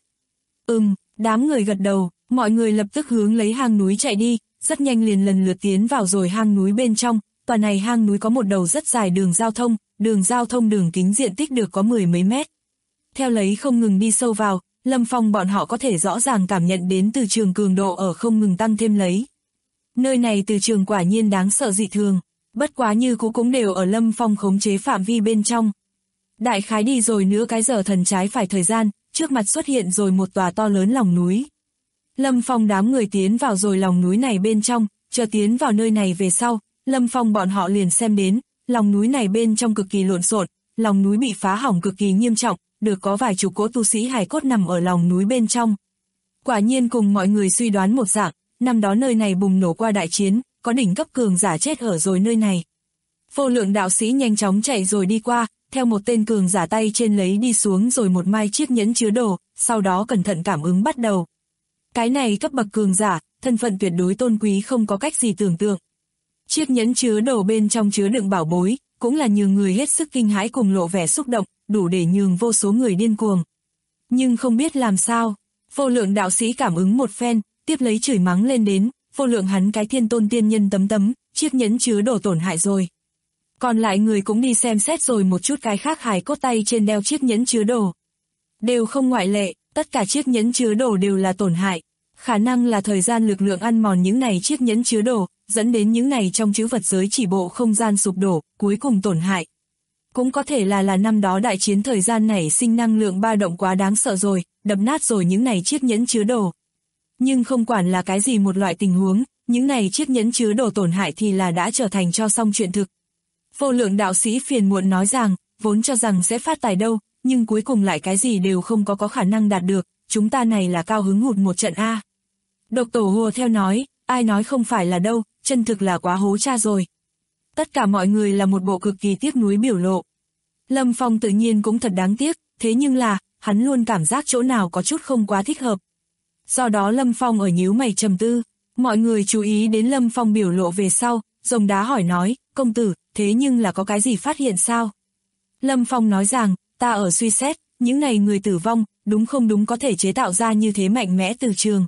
Đám người gật đầu, mọi người lập tức hướng lấy hang núi chạy đi, rất nhanh liền lần lượt tiến vào rồi hang núi bên trong. Tòa này hang núi có một đầu rất dài đường giao thông đường kính diện tích được có 10 mấy mét. Theo lấy không ngừng đi sâu vào, Lâm Phong bọn họ có thể rõ ràng cảm nhận đến từ trường cường độ ở không ngừng tăng thêm lấy. Nơi này từ trường quả nhiên đáng sợ dị thường, bất quá như cũ cũng đều ở Lâm Phong khống chế phạm vi bên trong. Đại khái đi rồi nửa cái giờ thần trái phải thời gian, trước mặt xuất hiện rồi một tòa to lớn lòng núi. Lâm Phong đám người tiến vào rồi lòng núi này bên trong, chờ tiến vào nơi này về sau, Lâm Phong bọn họ liền xem đến, lòng núi này bên trong cực kỳ lộn xộn, lòng núi bị phá hỏng cực kỳ nghiêm trọng, được có vài chục cỗ tu sĩ hài cốt nằm ở lòng núi bên trong. Quả nhiên cùng mọi người suy đoán một dạng, năm đó nơi này bùng nổ qua đại chiến, có đỉnh cấp cường giả chết ở rồi nơi này. Vô Lượng đạo sĩ nhanh chóng chạy rồi đi qua, theo một tên cường giả tay trên lấy đi xuống rồi một mai chiếc nhẫn chứa đồ, sau đó cẩn thận cảm ứng bắt đầu. Cái này cấp bậc cường giả, thân phận tuyệt đối tôn quý không có cách gì tưởng tượng. Chiếc nhẫn chứa đồ bên trong chứa đựng bảo bối, cũng là nhường người hết sức kinh hãi cùng lộ vẻ xúc động, đủ để nhường vô số người điên cuồng. Nhưng không biết làm sao, Vô Lượng đạo sĩ cảm ứng một phen, tiếp lấy chửi mắng lên đến, Vô Lượng hắn cái thiên tôn tiên nhân tấm, chiếc nhẫn chứa đồ tổn hại rồi. Còn lại người cũng đi xem xét rồi một chút cái khác hài cốt tay trên đeo chiếc nhẫn chứa đồ. Đều không ngoại lệ, tất cả chiếc nhẫn chứa đồ đều là tổn hại. Khả năng là thời gian lực lượng ăn mòn những này chiếc nhẫn chứa đồ, dẫn đến những này trong trữ vật giới chỉ bộ không gian sụp đổ, cuối cùng tổn hại. Cũng có thể là năm đó đại chiến thời gian nảy sinh năng lượng ba động quá đáng sợ rồi, đập nát rồi những này chiếc nhẫn chứa đồ. Nhưng không quản là cái gì một loại tình huống, những này chiếc nhẫn chứa đồ tổn hại thì là đã trở thành cho xong chuyện thực. Vô Lượng đạo sĩ phiền muộn nói rằng, vốn cho rằng sẽ phát tài đâu, nhưng cuối cùng lại cái gì đều không có khả năng đạt được, chúng ta này là cao hứng hụt một trận a. Độc Tổ hùa theo nói, ai nói không phải là đâu, chân thực là quá hố cha rồi. Tất cả mọi người là một bộ cực kỳ tiếc nuối biểu lộ. Lâm Phong tự nhiên cũng thật đáng tiếc, thế nhưng là, hắn luôn cảm giác chỗ nào có chút không quá thích hợp. Do đó Lâm Phong ở nhíu mày trầm tư, mọi người chú ý đến Lâm Phong biểu lộ về sau, Rồng Đá hỏi nói, công tử, thế nhưng là có cái gì phát hiện sao? Lâm Phong nói rằng, ta ở suy xét, những này người tử vong, đúng không đúng có thể chế tạo ra như thế mạnh mẽ từ trường.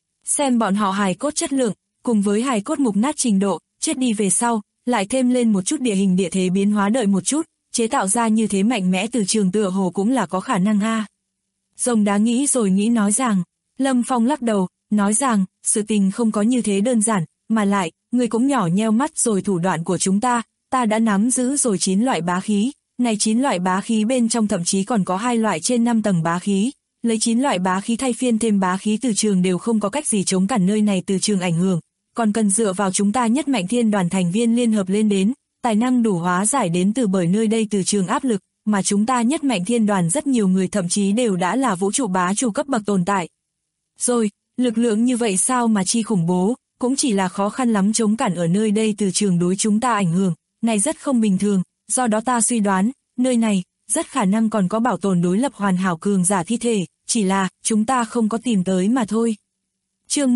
Xem bọn họ hài cốt chất lượng, cùng với hài cốt mục nát trình độ, chết đi về sau, lại thêm lên một chút địa hình địa thế biến hóa đợi một chút, chế tạo ra như thế mạnh mẽ từ trường tựa hồ cũng là có khả năng a. Rồng Đá nghĩ rồi nghĩ nói rằng, Lâm Phong lắc đầu, nói rằng, sự tình không có như thế đơn giản, mà lại, người cũng nhỏ nheo mắt rồi thủ đoạn của chúng ta đã nắm giữ rồi 9 loại bá khí, này 9 loại bá khí bên trong thậm chí còn có 2 loại trên 5 tầng bá khí, lấy 9 loại bá khí thay phiên thêm bá khí từ trường đều không có cách gì chống cản nơi này từ trường ảnh hưởng, còn cần dựa vào chúng ta Nhất Mạch Thiên Đoàn thành viên liên hợp lên đến, tài năng đủ hóa giải đến từ bởi nơi đây từ trường áp lực, mà chúng ta Nhất Mạch Thiên Đoàn rất nhiều người thậm chí đều đã là vũ trụ bá chủ cấp bậc tồn tại. Rồi, lực lượng như vậy sao mà chi khủng bố, cũng chỉ là khó khăn lắm chống cản ở nơi đây từ trường đối chúng ta ảnh hưởng, này rất không bình thường, do đó ta suy đoán, nơi này, rất khả năng còn có bảo tồn đối lập hoàn hảo cường giả thi thể, chỉ là, chúng ta không có tìm tới mà thôi. Chương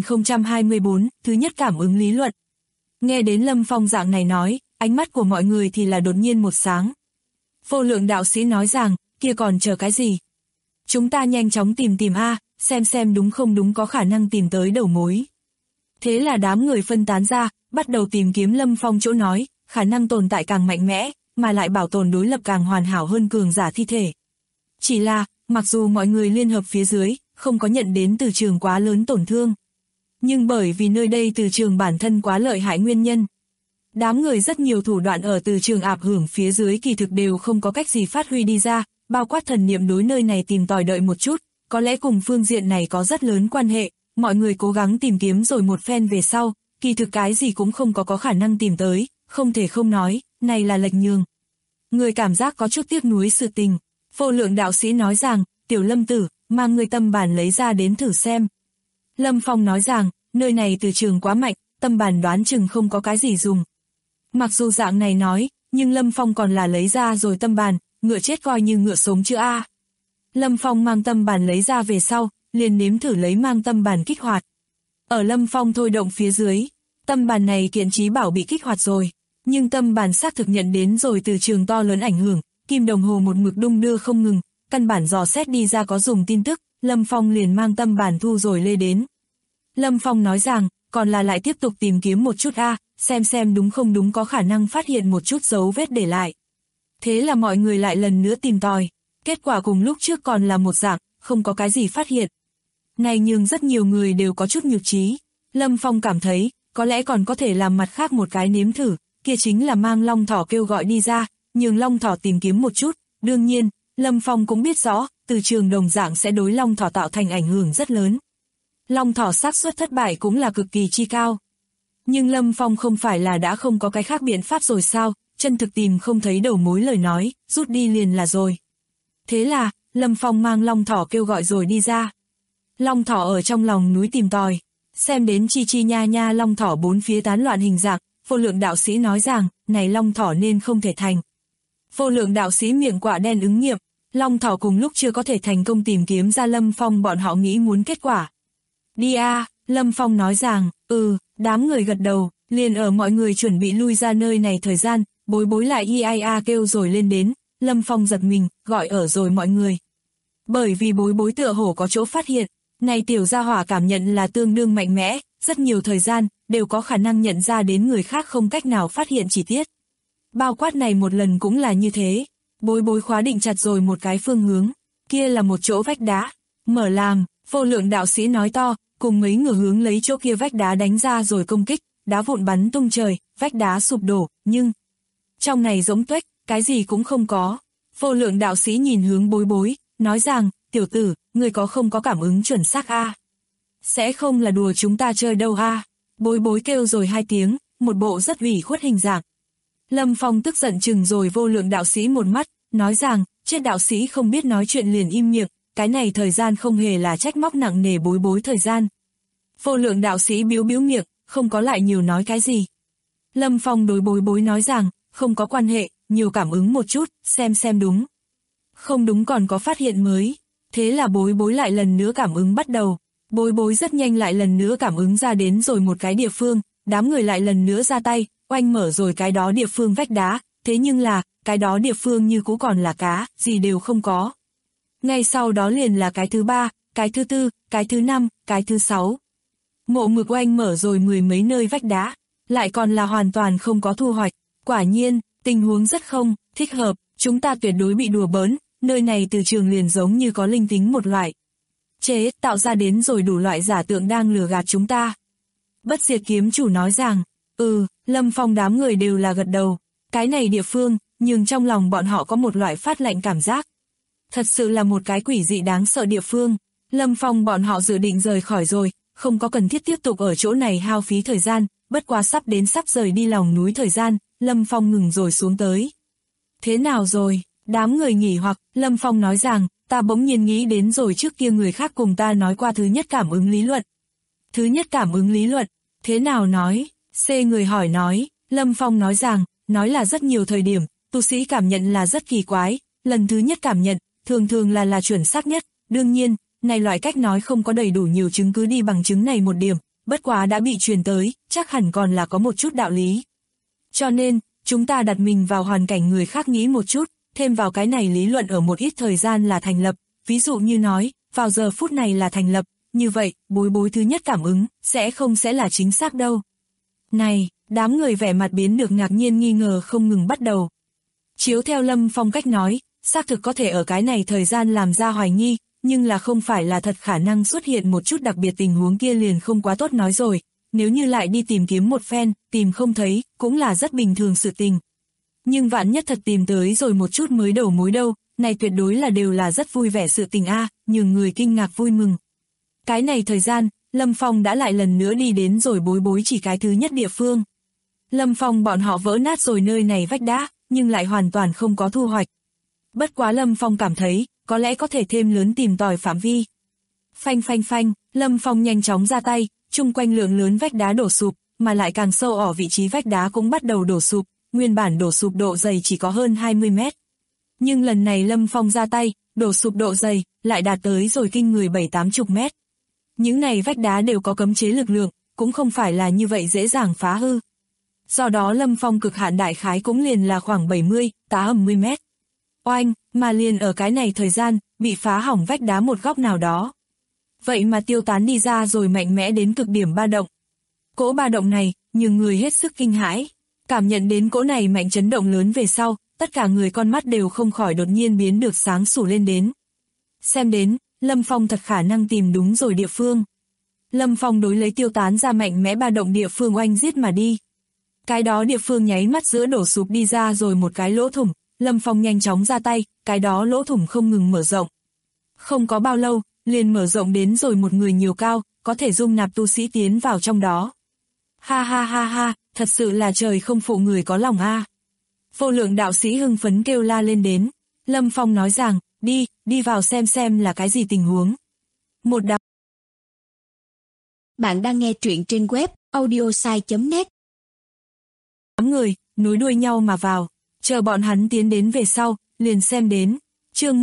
10.024, thứ nhất cảm ứng lý luận. Nghe đến Lâm Phong dạng này nói, ánh mắt của mọi người thì là đột nhiên một sáng. Vô Lượng đạo sĩ nói rằng, kia còn chờ cái gì? Chúng ta nhanh chóng tìm a, xem đúng không đúng có khả năng tìm tới đầu mối. Thế là đám người phân tán ra, bắt đầu tìm kiếm Lâm Phong chỗ nói, khả năng tồn tại càng mạnh mẽ, mà lại bảo tồn đối lập càng hoàn hảo hơn cường giả thi thể. Chỉ là, mặc dù mọi người liên hợp phía dưới, không có nhận đến từ trường quá lớn tổn thương. Nhưng bởi vì nơi đây từ trường bản thân quá lợi hại nguyên nhân. Đám người rất nhiều thủ đoạn ở từ trường ạp hưởng phía dưới kỳ thực đều không có cách gì phát huy đi ra, bao quát thần niệm đối nơi này tìm tòi đợi một chút, có lẽ cùng phương diện này có rất lớn quan hệ, mọi người cố gắng tìm kiếm rồi một phen về sau, kỳ thực cái gì cũng không có khả năng tìm tới, không thể không nói, này là lệch nhường. Người cảm giác có chút tiếc nuối sự tình, Vô Lượng đạo sĩ nói rằng, tiểu Lâm tử, mang người tâm bản lấy ra đến thử xem. Lâm Phong nói rằng, nơi này từ trường quá mạnh, tâm bản đoán chừng không có cái gì dùng. Mặc dù dạng này nói, nhưng Lâm Phong còn là lấy ra rồi tâm bản, ngựa chết coi như ngựa sống chứ a. Lâm Phong mang tâm bản lấy ra về sau, liền nếm thử lấy mang tâm bản kích hoạt. Ở Lâm Phong thôi động phía dưới, tâm bản này kiện trí bảo bị kích hoạt rồi, nhưng tâm bản xác thực nhận đến rồi từ trường to lớn ảnh hưởng, kim đồng hồ một mực đung đưa không ngừng, căn bản dò xét đi ra có dùng tin tức, Lâm Phong liền mang tâm bản thu rồi lê đến. Lâm Phong nói rằng, còn là lại tiếp tục tìm kiếm một chút xem đúng không đúng có khả năng phát hiện một chút dấu vết để lại. Thế là mọi người lại lần nữa tìm tòi, kết quả cùng lúc trước còn là một dạng, không có cái gì phát hiện. Này nhưng rất nhiều người đều có chút nhược trí, Lâm Phong cảm thấy, có lẽ còn có thể làm mặt khác một cái nếm thử, kia chính là mang long thỏ kêu gọi đi ra, nhường long thỏ tìm kiếm một chút, đương nhiên, Lâm Phong cũng biết rõ, từ trường đồng dạng sẽ đối long thỏ tạo thành ảnh hưởng rất lớn. Long thỏ xác suất thất bại cũng là cực kỳ chi cao. Nhưng Lâm Phong không phải là đã không có cái khác biện pháp rồi sao, chân thực tìm không thấy đầu mối lời nói, rút đi liền là rồi. Thế là, Lâm Phong mang long thỏ kêu gọi rồi đi ra. Long thỏ ở trong lòng núi tìm tòi, xem đến chi chi nha nha long thỏ bốn phía tán loạn hình dạng, Vô Lượng đạo sĩ nói rằng, này long thỏ nên không thể thành. Vô Lượng đạo sĩ miệng quạ đen ứng nghiệm, long thỏ cùng lúc chưa có thể thành công tìm kiếm ra Lâm Phong bọn họ nghĩ muốn kết quả. Đi a, Lâm Phong nói rằng, đám người gật đầu, liền ở mọi người chuẩn bị lui ra nơi này thời gian, Bối Bối lại ia kêu rồi lên đến, Lâm Phong giật mình, gọi ở rồi mọi người. Bởi vì Bối Bối tựa hồ có chỗ phát hiện, này tiểu gia hỏa cảm nhận là tương đương mạnh mẽ, rất nhiều thời gian, đều có khả năng nhận ra đến người khác không cách nào phát hiện chi tiết. Bao quát này một lần cũng là như thế, Bối Bối khóa định chặt rồi một cái phương hướng, kia là một chỗ vách đá, mở làm, Vô Lượng đạo sĩ nói to, cùng mấy ngửa hướng lấy chỗ kia vách đá đánh ra rồi công kích, đá vụn bắn tung trời, vách đá sụp đổ, nhưng trong này giống tuếch, cái gì cũng không có. Vô Lượng đạo sĩ nhìn hướng Bối Bối, nói rằng, tiểu tử, người có không có cảm ứng chuẩn xác a? Sẽ không là đùa chúng ta chơi đâu a? Bối Bối kêu rồi hai tiếng, một bộ rất ủy khuất hình dạng. Lâm Phong tức giận chừng rồi Vô Lượng đạo sĩ một mắt, nói rằng, chết đạo sĩ không biết nói chuyện liền im miệng, cái này thời gian không hề là trách móc nặng nề Bối Bối thời gian. Vô Lượng đạo sĩ biếu miệng, không có lại nhiều nói cái gì. Lâm Phong đối Bối Bối nói rằng, không có quan hệ, nhiều cảm ứng một chút, xem đúng. Không đúng còn có phát hiện mới. Thế là Bối Bối lại lần nữa cảm ứng bắt đầu. Bối Bối rất nhanh lại lần nữa cảm ứng ra đến rồi một cái địa phương, đám người lại lần nữa ra tay, oanh mở rồi cái đó địa phương vách đá, thế nhưng là, cái đó địa phương như cũ còn là cá, gì đều không có. Ngay sau đó liền là cái thứ ba, cái thứ tư, cái thứ năm, cái thứ sáu. Mộ Mực oanh mở rồi mười mấy nơi vách đá, lại còn là hoàn toàn không có thu hoạch. Quả nhiên, tình huống rất không thích hợp, chúng ta tuyệt đối bị đùa bỡn, nơi này từ trường liền giống như có linh tính một loại. Chế, tạo ra đến rồi đủ loại giả tượng đang lừa gạt chúng ta. Bất Diệt kiếm chủ nói rằng, Lâm Phong đám người đều là gật đầu, cái này địa phương, nhưng trong lòng bọn họ có một loại phát lạnh cảm giác. Thật sự là một cái quỷ dị đáng sợ địa phương, Lâm Phong bọn họ dự định rời khỏi rồi, không có cần thiết tiếp tục ở chỗ này hao phí thời gian, bất quá sắp rời đi lòng núi thời gian, Lâm Phong ngừng rồi xuống tới. Thế nào rồi? Đám người nghỉ hoặc, Lâm Phong nói rằng, ta bỗng nhiên nghĩ đến rồi trước kia người khác cùng ta nói qua thứ nhất cảm ứng lý luận. Thứ nhất cảm ứng lý luận, thế nào nói? C người hỏi nói, Lâm Phong nói rằng, nói là rất nhiều thời điểm, tu sĩ cảm nhận là rất kỳ quái, lần thứ nhất cảm nhận, thường là chuẩn xác nhất, đương nhiên, này loại cách nói không có đầy đủ nhiều chứng cứ đi bằng chứng này một điểm, bất quá đã bị truyền tới, chắc hẳn còn là có một chút đạo lý. Cho nên, chúng ta đặt mình vào hoàn cảnh người khác nghĩ một chút, thêm vào cái này lý luận ở một ít thời gian là thành lập, ví dụ như nói, vào giờ phút này là thành lập, như vậy, bối bối thứ nhất cảm ứng, sẽ là chính xác đâu. Này, đám người vẻ mặt biến được ngạc nhiên nghi ngờ không ngừng bắt đầu. Chiếu theo Lâm Phong cách nói, xác thực có thể ở cái này thời gian làm ra hoài nghi, nhưng là không phải là thật khả năng xuất hiện một chút đặc biệt tình huống kia liền không quá tốt nói rồi, nếu như lại đi tìm kiếm một phen, tìm không thấy, cũng là rất bình thường sự tình. Nhưng vạn nhất thật tìm tới rồi một chút mới đầu mối đâu, này tuyệt đối là đều là rất vui vẻ sự tình a, nhường người kinh ngạc vui mừng. Cái này thời gian, Lâm Phong đã lại lần nữa đi đến rồi bối bối chỉ cái thứ nhất địa phương. Lâm Phong bọn họ vỡ nát rồi nơi này vách đá, nhưng lại hoàn toàn không có thu hoạch. Bất quá Lâm Phong cảm thấy, có lẽ có thể thêm lớn tìm tòi phạm vi. Phanh phanh phanh, Lâm Phong nhanh chóng ra tay, chung quanh lượng lớn vách đá đổ sụp, mà lại càng sâu ở vị trí vách đá cũng bắt đầu đổ sụp, nguyên bản đổ sụp độ dày chỉ có hơn 20 mét. Nhưng lần này Lâm Phong ra tay, đổ sụp độ dày, lại đạt tới rồi kinh người 7-80 mét. Những này vách đá đều có cấm chế lực lượng, cũng không phải là như vậy dễ dàng phá hư. Do đó Lâm Phong cực hạn đại khái cũng liền là khoảng 70-80 mét. Oanh, mà liền ở cái này thời gian, bị phá hỏng vách đá một góc nào đó. Vậy mà tiêu tán đi ra rồi mạnh mẽ đến cực điểm ba động. Cỗ ba động này, nhưng người hết sức kinh hãi. Cảm nhận đến cỗ này mạnh chấn động lớn về sau, tất cả người con mắt đều không khỏi đột nhiên biến được sáng sủa lên đến. Xem đến, Lâm Phong thật khả năng tìm đúng rồi địa phương. Lâm Phong đối lấy tiêu tán ra mạnh mẽ ba động địa phương oanh giết mà đi. Cái đó địa phương nháy mắt giữa đổ sụp đi ra rồi một cái lỗ thủng, Lâm Phong nhanh chóng ra tay, cái đó lỗ thủng không ngừng mở rộng. Không có bao lâu, liền mở rộng đến rồi một người nhiều cao, có thể dung nạp tu sĩ tiến vào trong đó. Ha ha ha ha, thật sự là trời không phụ người có lòng a. Vô lượng đạo sĩ hưng phấn kêu la lên đến. Lâm Phong nói rằng, đi vào xem là cái gì tình huống. Một đám. Bạn đang nghe truyện trên web audiosai.net. Đám người, nối đuôi nhau mà vào, chờ bọn hắn tiến đến về sau, liền xem đến. Chương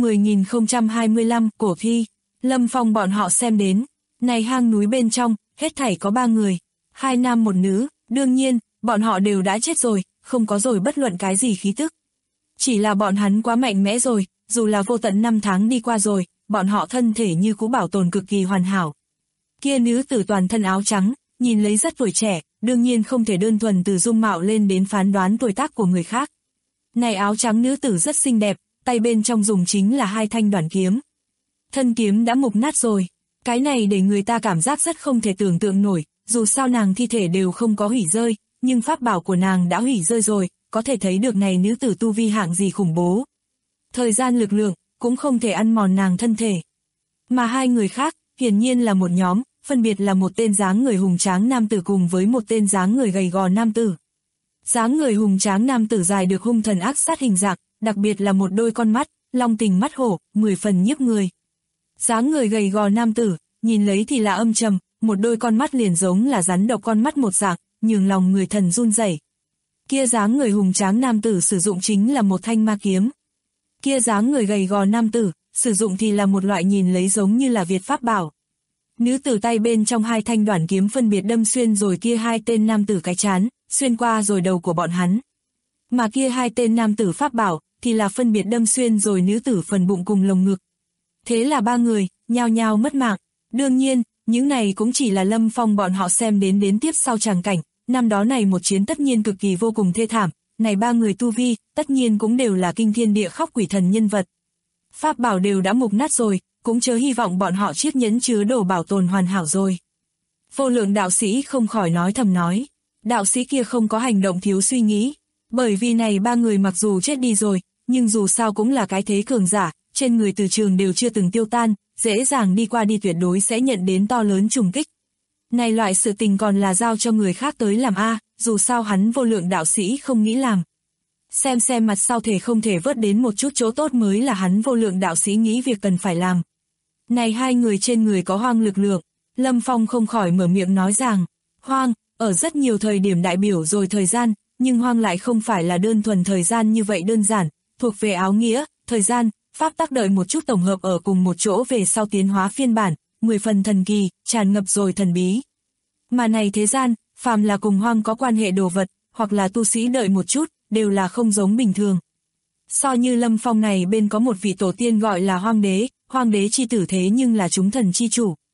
10.025 cổ thi, Lâm Phong bọn họ xem đến. Này hang núi bên trong, hết thảy có 3 người, 2 nam 1 nữ, đương nhiên, bọn họ đều đã chết rồi, không có rồi bất luận cái gì khí tức. Chỉ là bọn hắn quá mạnh mẽ rồi, dù là vô tận 5 tháng đi qua rồi, bọn họ thân thể như cũ bảo tồn cực kỳ hoàn hảo. Kia nữ tử toàn thân áo trắng, nhìn lấy rất tuổi trẻ, đương nhiên không thể đơn thuần từ dung mạo lên đến phán đoán tuổi tác của người khác. Này áo trắng nữ tử rất xinh đẹp, tay bên trong dùng chính là 2 thanh đoản kiếm. Thân kiếm đã mục nát rồi, cái này để người ta cảm giác rất không thể tưởng tượng nổi, dù sao nàng thi thể đều không có hủy rơi, nhưng pháp bảo của nàng đã hủy rơi rồi, có thể thấy được này nữ tử tu vi hạng gì khủng bố. Thời gian lực lượng, cũng không thể ăn mòn nàng thân thể. Mà 2 người khác, hiển nhiên là một nhóm, phân biệt là một tên dáng người hùng tráng nam tử cùng với một tên dáng người gầy gò nam tử. Dáng người hùng tráng nam tử dài được hung thần ác sát hình dạng, đặc biệt là một đôi con mắt, long tình mắt hổ, 10 phần nhiếp người. Dáng người gầy gò nam tử, nhìn lấy thì là âm trầm, một đôi con mắt liền giống là rắn độc con mắt một dạng, nhường lòng người thần run rẩy. Kia dáng người hùng tráng nam tử sử dụng chính là một thanh ma kiếm. Kia dáng người gầy gò nam tử, sử dụng thì là một loại nhìn lấy giống như là Việt pháp bảo. Nữ tử tay bên trong 2 thanh đoản kiếm phân biệt đâm xuyên rồi kia 2 tên nam tử cái trán, xuyên qua rồi đầu của bọn hắn. Mà kia 2 tên nam tử pháp bảo, thì là phân biệt đâm xuyên rồi nữ tử phần bụng cùng lồng ngực. Thế là 3 người, nhao nhao mất mạng. Đương nhiên, những này cũng chỉ là Lâm Phong bọn họ xem đến tiếp sau tràng cảnh, năm đó này một chiến tất nhiên cực kỳ vô cùng thê thảm, này 3 người tu vi, tất nhiên cũng đều là kinh thiên địa khóc quỷ thần nhân vật. Pháp bảo đều đã mục nát rồi, cũng chớ hy vọng bọn họ chiếc nhẫn chứa đồ bảo tồn hoàn hảo rồi. Vô lượng đạo sĩ không khỏi nói thầm nói, đạo sĩ kia không có hành động thiếu suy nghĩ, bởi vì này 3 người mặc dù chết đi rồi, nhưng dù sao cũng là cái thế cường giả, trên người từ trường đều chưa từng tiêu tan, dễ dàng đi qua đi tuyệt đối sẽ nhận đến to lớn trùng kích. Này loại sự tình còn là giao cho người khác tới làm a, dù sao hắn vô lượng đạo sĩ không nghĩ làm. Xem mặt sau thể không thể vớt đến một chút chỗ tốt mới là hắn vô lượng đạo sĩ nghĩ việc cần phải làm. Này 2 người trên người có hoang lực lượng, Lâm Phong không khỏi mở miệng nói rằng, hoang, ở rất nhiều thời điểm đại biểu rồi thời gian, nhưng hoang lại không phải là đơn thuần thời gian như vậy đơn giản, thuộc về áo nghĩa, thời gian, pháp tác đợi một chút tổng hợp ở cùng một chỗ về sau tiến hóa phiên bản, 10 phần thần kỳ, tràn ngập rồi thần bí. Mà này thế gian, phàm là cùng hoang có quan hệ đồ vật, hoặc là tu sĩ đợi một chút, đều là không giống bình thường. So như Lâm Phong này bên có một vị tổ tiên gọi là hoang đế chi tử thế nhưng là chúng thần chi chủ.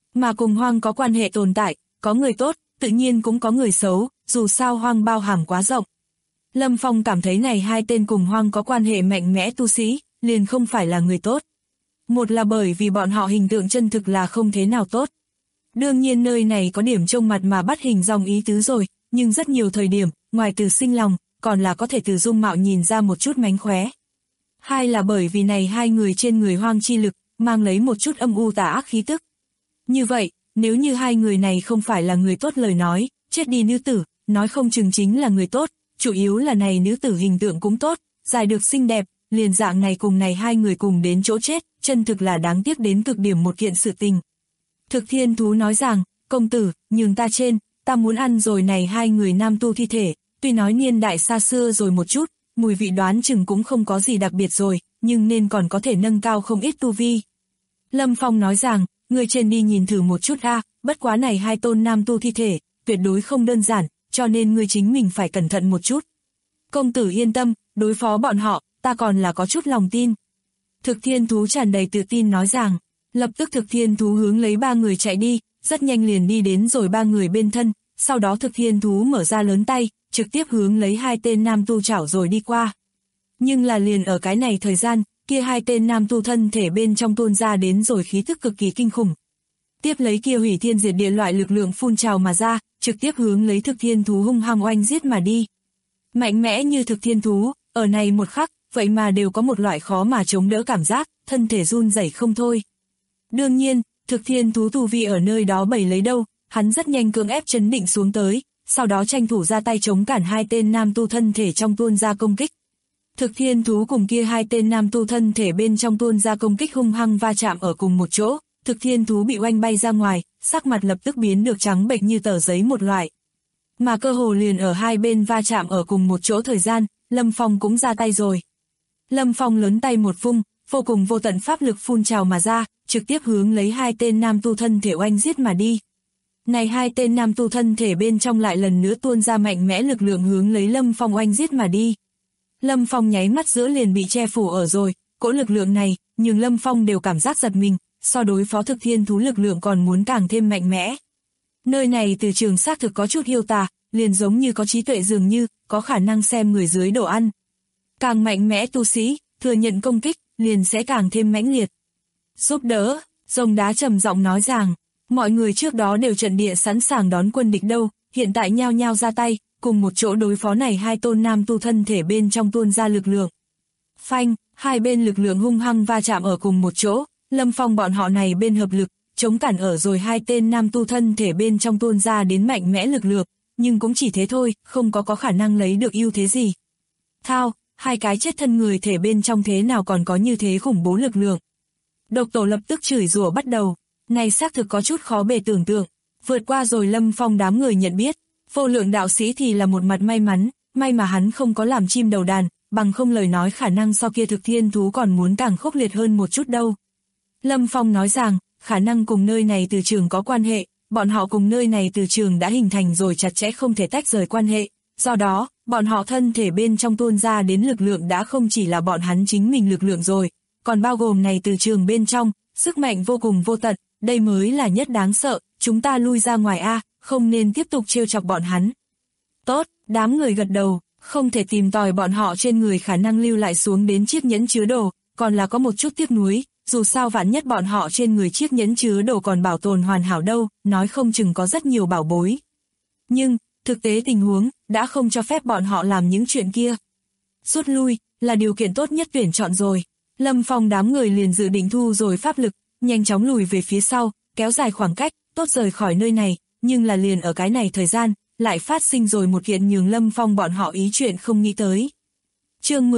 Mà cùng Hoang có quan hệ tồn tại, có người tốt, tự nhiên cũng có người xấu, dù sao Hoang bao hàm quá rộng. Lâm Phong cảm thấy này hai tên cùng Hoang có quan hệ mạnh mẽ tu sĩ, liền không phải là người tốt. Một là bởi vì bọn họ hình tượng chân thực là không thế nào tốt. Đương nhiên nơi này có điểm trông mặt mà bắt hình dòng ý tứ rồi, nhưng rất nhiều thời điểm, ngoài từ sinh lòng, còn là có thể từ dung mạo nhìn ra một chút mánh khóe. Hai là bởi vì này hai người trên người Hoang chi lực, mang lấy một chút âm u tà ác khí tức. Như vậy, nếu như hai người này không phải là người tốt lời nói, chết đi nữ tử, nói không chừng chính là người tốt, chủ yếu là này nữ tử hình tượng cũng tốt, dài được xinh đẹp, liền dạng này cùng này hai người cùng đến chỗ chết, chân thực là đáng tiếc đến cực điểm một kiện sự tình. Thực Thiên Thú nói rằng, công tử, nhường ta trên, ta muốn ăn rồi này hai người nam tu thi thể, tuy nói niên đại xa xưa rồi một chút, mùi vị đoán chừng cũng không có gì đặc biệt rồi, nhưng nên còn có thể nâng cao không ít tu vi. Lâm Phong nói rằng, người trên đi nhìn thử một chút a, bất quá này hai tôn nam tu thi thể, tuyệt đối không đơn giản, cho nên người chính mình phải cẩn thận một chút. Công tử yên tâm, đối phó bọn họ, ta còn là có chút lòng tin. Thực Thiên Thú tràn đầy tự tin nói rằng, lập tức Thực Thiên Thú hướng lấy ba người chạy đi, rất nhanh liền đi đến rồi ba người bên thân, sau đó Thực Thiên Thú mở ra lớn tay, trực tiếp hướng lấy hai tên nam tu chảo rồi đi qua. Nhưng là liền ở cái này thời gian, kia hai tên nam tu thân thể bên trong tuôn ra đến rồi khí thức cực kỳ kinh khủng. Tiếp lấy kia hủy thiên diệt địa loại lực lượng phun trào mà ra, trực tiếp hướng lấy Thực Thiên Thú hung hăng oanh giết mà đi. Mạnh mẽ như Thực Thiên Thú, ở này một khắc, vậy mà đều có một loại khó mà chống đỡ cảm giác, thân thể run rẩy không thôi. Đương nhiên, Thực Thiên Thú tu vi ở nơi đó bày lấy đâu, hắn rất nhanh cưỡng ép chấn định xuống tới, sau đó tranh thủ ra tay chống cản hai tên nam tu thân thể trong tuôn ra công kích. Thực Thiên Thú cùng kia hai tên nam tu thân thể bên trong tuôn ra công kích hung hăng va chạm ở cùng một chỗ, Thực Thiên Thú bị oanh bay ra ngoài, sắc mặt lập tức biến được trắng bệch như tờ giấy một loại. Mà cơ hồ liền ở hai bên va chạm ở cùng một chỗ thời gian, Lâm Phong cũng ra tay rồi. Lâm Phong lớn tay một vung, vô cùng vô tận pháp lực phun trào mà ra, trực tiếp hướng lấy hai tên nam tu thân thể oanh giết mà đi. Này hai tên nam tu thân thể bên trong lại lần nữa tuôn ra mạnh mẽ lực lượng hướng lấy Lâm Phong oanh giết mà đi. Lâm Phong nháy mắt giữa liền bị che phủ ở rồi, cỗ lực lượng này, nhưng Lâm Phong đều cảm giác giật mình, so đối phó Thực Thiên Thú lực lượng còn muốn càng thêm mạnh mẽ. Nơi này từ trường xác thực có chút yêu tà, liền giống như có trí tuệ dường như, có khả năng xem người dưới đồ ăn. Càng mạnh mẽ tu sĩ, thừa nhận công kích, liền sẽ càng thêm mãnh liệt. Giúp đỡ, Rồng Đá trầm giọng nói rằng, mọi người trước đó đều trận địa sẵn sàng đón quân địch đâu, hiện tại nhao nhao ra tay, cùng một chỗ đối phó này hai tôn nam tu thân thể bên trong tuôn ra lực lượng. Phanh, hai bên lực lượng hung hăng va chạm ở cùng một chỗ, Lâm Phong bọn họ này bên hợp lực, chống cản ở rồi hai tên nam tu thân thể bên trong tuôn ra đến mạnh mẽ lực lượng, nhưng cũng chỉ thế thôi, không có khả năng lấy được ưu thế gì. Thao, hai cái chết thân người thể bên trong thế nào còn có như thế khủng bố lực lượng. Độc Tổ lập tức chửi rủa bắt đầu, này xác thực có chút khó bề tưởng tượng, vượt qua rồi Lâm Phong đám người nhận biết, Vô Lượng đạo sĩ thì là một mặt may mắn, may mà hắn không có làm chim đầu đàn, bằng không lời nói khả năng sau kia Thực Thiên Thú còn muốn càng khốc liệt hơn một chút đâu. Lâm Phong nói rằng, khả năng cùng nơi này từ trường có quan hệ, bọn họ cùng nơi này từ trường đã hình thành rồi chặt chẽ không thể tách rời quan hệ, do đó, bọn họ thân thể bên trong tuôn ra đến lực lượng đã không chỉ là bọn hắn chính mình lực lượng rồi, còn bao gồm này từ trường bên trong, sức mạnh vô cùng vô tận, đây mới là nhất đáng sợ, chúng ta lui ra ngoài a, không nên tiếp tục trêu chọc bọn hắn. Tốt, đám người gật đầu, không thể tìm tòi bọn họ trên người khả năng lưu lại xuống đến chiếc nhẫn chứa đồ, còn là có một chút tiếc nuối, dù sao vạn nhất bọn họ trên người chiếc nhẫn chứa đồ còn bảo tồn hoàn hảo đâu, nói không chừng có rất nhiều bảo bối. Nhưng, thực tế tình huống, đã không cho phép bọn họ làm những chuyện kia. Rút lui, là điều kiện tốt nhất tuyển chọn rồi. Lâm Phong đám người liền dự định thu rồi pháp lực, nhanh chóng lùi về phía sau, kéo dài khoảng cách, tốt rời khỏi nơi này, nhưng là liền ở cái này thời gian, lại phát sinh rồi một kiện nhường Lâm Phong bọn họ ý chuyện không nghĩ tới. Chương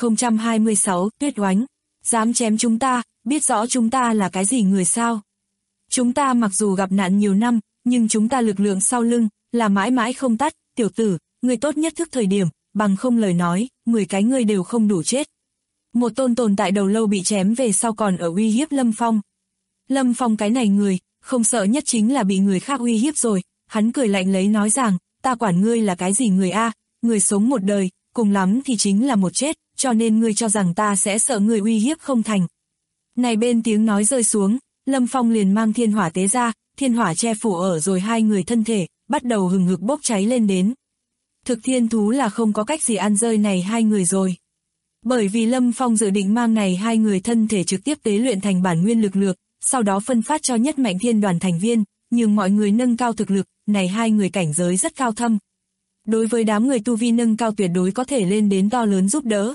10.026, Tuyết Oánh, dám chém chúng ta, biết rõ chúng ta là cái gì người sao? Chúng ta mặc dù gặp nạn nhiều năm, nhưng chúng ta lực lượng sau lưng, là mãi mãi không tắt, tiểu tử, người tốt nhất thức thời điểm, bằng không lời nói, 10 cái ngươi đều không đủ chết. Một tôn tồn tại đầu lâu bị chém về sau còn ở uy hiếp Lâm Phong. Lâm Phong cái này người, không sợ nhất chính là bị người khác uy hiếp rồi, hắn cười lạnh lấy nói rằng, ta quản ngươi là cái gì người a, người sống một đời, cùng lắm thì chính là một chết, cho nên ngươi cho rằng ta sẽ sợ người uy hiếp không thành. Này bên tiếng nói rơi xuống, Lâm Phong liền mang thiên hỏa tế ra, thiên hỏa che phủ ở rồi hai người thân thể, bắt đầu hừng hực bốc cháy lên đến. Thực thiên thú là không có cách gì ăn rơi này hai người rồi. Bởi vì Lâm Phong dự định mang này hai người thân thể trực tiếp tế luyện thành bản nguyên lực lượng, sau đó phân phát cho nhất mạnh thiên đoàn thành viên, nhưng mọi người nâng cao thực lực, này hai người cảnh giới rất cao thâm. Đối với đám người tu vi nâng cao tuyệt đối có thể lên đến to lớn giúp đỡ.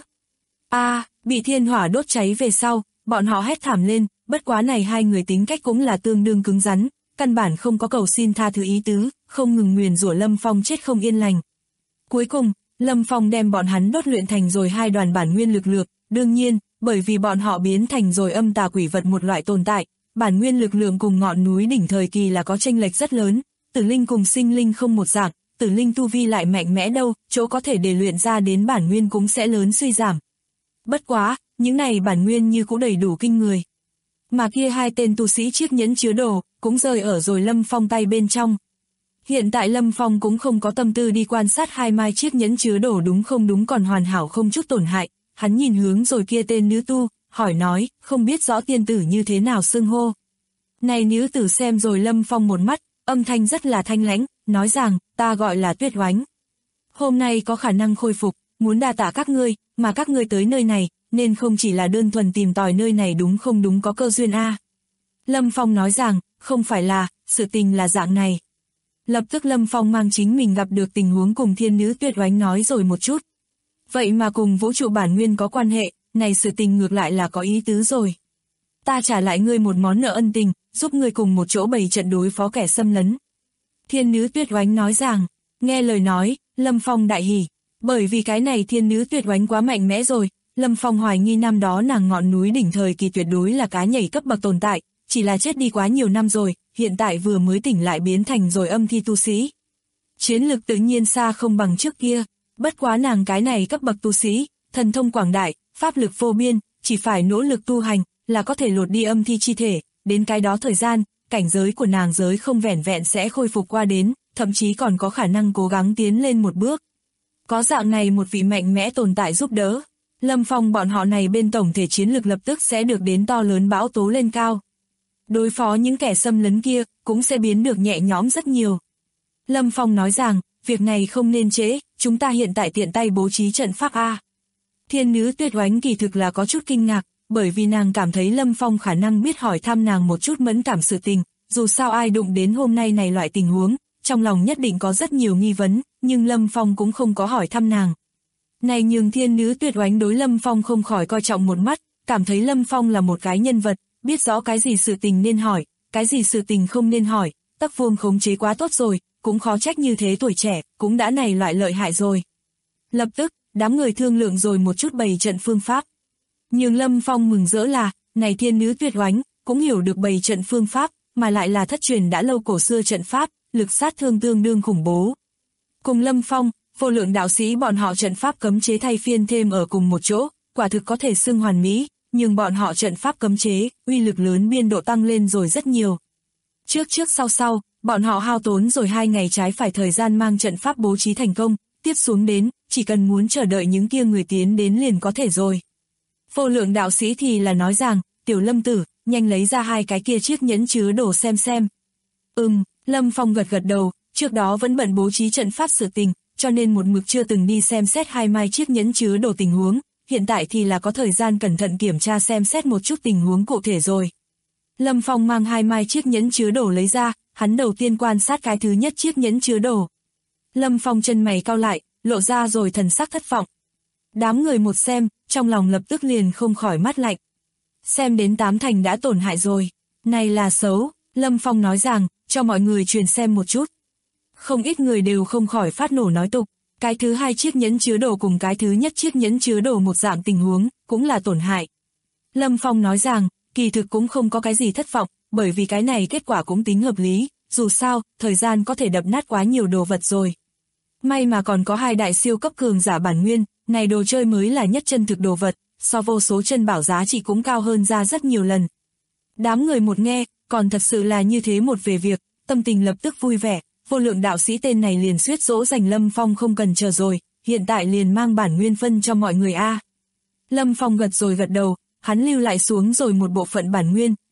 Bị thiên hỏa đốt cháy về sau, bọn họ hét thảm lên, bất quá này hai người tính cách cũng là tương đương cứng rắn, căn bản không có cầu xin tha thứ ý tứ, không ngừng nguyền rủa Lâm Phong chết không yên lành. Cuối cùng, Lâm Phong đem bọn hắn đốt luyện thành rồi hai đoàn bản nguyên lực lượng, đương nhiên, bởi vì bọn họ biến thành rồi âm tà quỷ vật một loại tồn tại, bản nguyên lực lượng cùng ngọn núi đỉnh thời kỳ là có chênh lệch rất lớn, tử linh cùng sinh linh không một dạng, tử linh tu vi lại mạnh mẽ đâu, chỗ có thể để luyện ra đến bản nguyên cũng sẽ lớn suy giảm. Bất quá, những này bản nguyên như cũng đầy đủ kinh người. Mà kia hai tên tu sĩ chiếc nhẫn chứa đồ, cũng rơi ở rồi Lâm Phong tay bên trong. Hiện tại Lâm Phong cũng không có tâm tư đi quan sát hai mai chiếc nhẫn chứa đồ đúng không đúng còn hoàn hảo không chút tổn hại, hắn nhìn hướng rồi kia tên nữ tu, hỏi nói, không biết rõ tiên tử như thế nào xưng hô. Này nữ tử xem rồi Lâm Phong một mắt, âm thanh rất là thanh lãnh, nói rằng, ta gọi là Tuyết Oánh. Hôm nay có khả năng khôi phục, muốn đa tạ các ngươi, mà các ngươi tới nơi này, nên không chỉ là đơn thuần tìm tòi nơi này đúng không đúng có cơ duyên a. Lâm Phong nói rằng, không phải là, sự tình là dạng này. Lập tức Lâm Phong mang chính mình gặp được tình huống cùng thiên nữ Tuyết Oánh nói rồi một chút. Vậy mà cùng vũ trụ bản nguyên có quan hệ, này sự tình ngược lại là có ý tứ rồi. Ta trả lại ngươi một món nợ ân tình, giúp ngươi cùng một chỗ bày trận đối phó kẻ xâm lấn. Thiên nữ Tuyết Oánh nói rằng, nghe lời nói, Lâm Phong đại hỉ, bởi vì cái này thiên nữ Tuyết Oánh quá mạnh mẽ rồi, Lâm Phong hoài nghi năm đó nàng ngọn núi đỉnh thời kỳ tuyệt đối là cá nhảy cấp bậc tồn tại, chỉ là chết đi quá nhiều năm rồi, hiện tại vừa mới tỉnh lại biến thành rồi âm thi tu sĩ. Chiến lực tự nhiên xa không bằng trước kia, bất quá nàng cái này cấp bậc tu sĩ, thần thông quảng đại, pháp lực vô biên, chỉ phải nỗ lực tu hành, là có thể lột đi âm thi chi thể, đến cái đó thời gian, cảnh giới của nàng giới không vẻn vẹn sẽ khôi phục qua đến, thậm chí còn có khả năng cố gắng tiến lên một bước. Có dạng này một vị mạnh mẽ tồn tại giúp đỡ, Lâm Phong bọn họ này bên tổng thể chiến lực lập tức sẽ được đến to lớn bão tố lên cao. Đối phó những kẻ xâm lấn kia, cũng sẽ biến được nhẹ nhõm rất nhiều. Lâm Phong nói rằng, việc này không nên trễ, chúng ta hiện tại tiện tay bố trí trận pháp A. Thiên nữ Tuyết Oánh kỳ thực là có chút kinh ngạc, bởi vì nàng cảm thấy Lâm Phong khả năng biết hỏi thăm nàng một chút mẫn cảm sự tình, dù sao ai đụng đến hôm nay này loại tình huống, trong lòng nhất định có rất nhiều nghi vấn, nhưng Lâm Phong cũng không có hỏi thăm nàng. Này nhường thiên nữ Tuyết Oánh đối Lâm Phong không khỏi coi trọng một mắt, cảm thấy Lâm Phong là một cái nhân vật, biết rõ cái gì sự tình nên hỏi, cái gì sự tình không nên hỏi, tắc vuông khống chế quá tốt rồi, cũng khó trách như thế tuổi trẻ, cũng đã này loại lợi hại rồi. Lập tức, đám người thương lượng rồi một chút bày trận phương pháp. Nhưng Lâm Phong mừng rỡ là, này thiên nữ Tuyết Oánh, cũng hiểu được bày trận phương pháp, mà lại là thất truyền đã lâu cổ xưa trận pháp, lực sát thương tương đương khủng bố. Cùng Lâm Phong, vô lượng đạo sĩ bọn họ trận pháp cấm chế thay phiên thêm ở cùng một chỗ, quả thực có thể xưng hoàn mỹ, nhưng bọn họ trận pháp cấm chế, uy lực lớn biên độ tăng lên rồi rất nhiều. Trước sau, bọn họ hao tốn rồi 2 ngày trái phải thời gian mang trận pháp bố trí thành công, tiếp xuống đến, chỉ cần muốn chờ đợi những kia người tiến đến liền có thể rồi. Vô lượng đạo sĩ thì là nói rằng, tiểu Lâm tử, nhanh lấy ra 2 cái kia chiếc nhẫn chứa đồ xem. Lâm Phong gật đầu, trước đó vẫn bận bố trí trận pháp sự tình, cho nên một mực chưa từng đi xem xét 2 mai chiếc nhẫn chứa đồ tình huống, hiện tại thì là có thời gian cẩn thận kiểm tra xem xét một chút tình huống cụ thể rồi. Lâm Phong mang 2 mai chiếc nhẫn chứa đồ lấy ra, hắn đầu tiên quan sát cái thứ nhất chiếc nhẫn chứa đồ. Lâm Phong chân mày cau lại, lộ ra rồi thần sắc thất vọng. Đám người một xem, trong lòng lập tức liền không khỏi mát lạnh. Xem đến 8 thành đã tổn hại rồi, này là xấu, Lâm Phong nói rằng, cho mọi người truyền xem một chút. Không ít người đều không khỏi phát nổ nói tục, cái thứ 2 chiếc nhẫn chứa đồ cùng cái thứ nhất chiếc nhẫn chứa đồ một dạng tình huống, cũng là tổn hại. Lâm Phong nói rằng, kỳ thực cũng không có cái gì thất vọng, bởi vì cái này kết quả cũng tính hợp lý, dù sao, thời gian có thể đập nát quá nhiều đồ vật rồi. May mà còn có 2 đại siêu cấp cường giả bản nguyên, này đồ chơi mới là nhất chân thực đồ vật, so vô số chân bảo giá trị cũng cao hơn ra rất nhiều lần. Đám người một nghe, còn thật sự là như thế một về việc, tâm tình lập tức vui vẻ, vô lượng đạo sĩ tên này liền suýt dỗ dành Lâm Phong không cần chờ rồi, hiện tại liền mang bản nguyên phân cho mọi người a. Lâm Phong gật đầu, hắn lưu lại xuống rồi một bộ phận bản nguyên,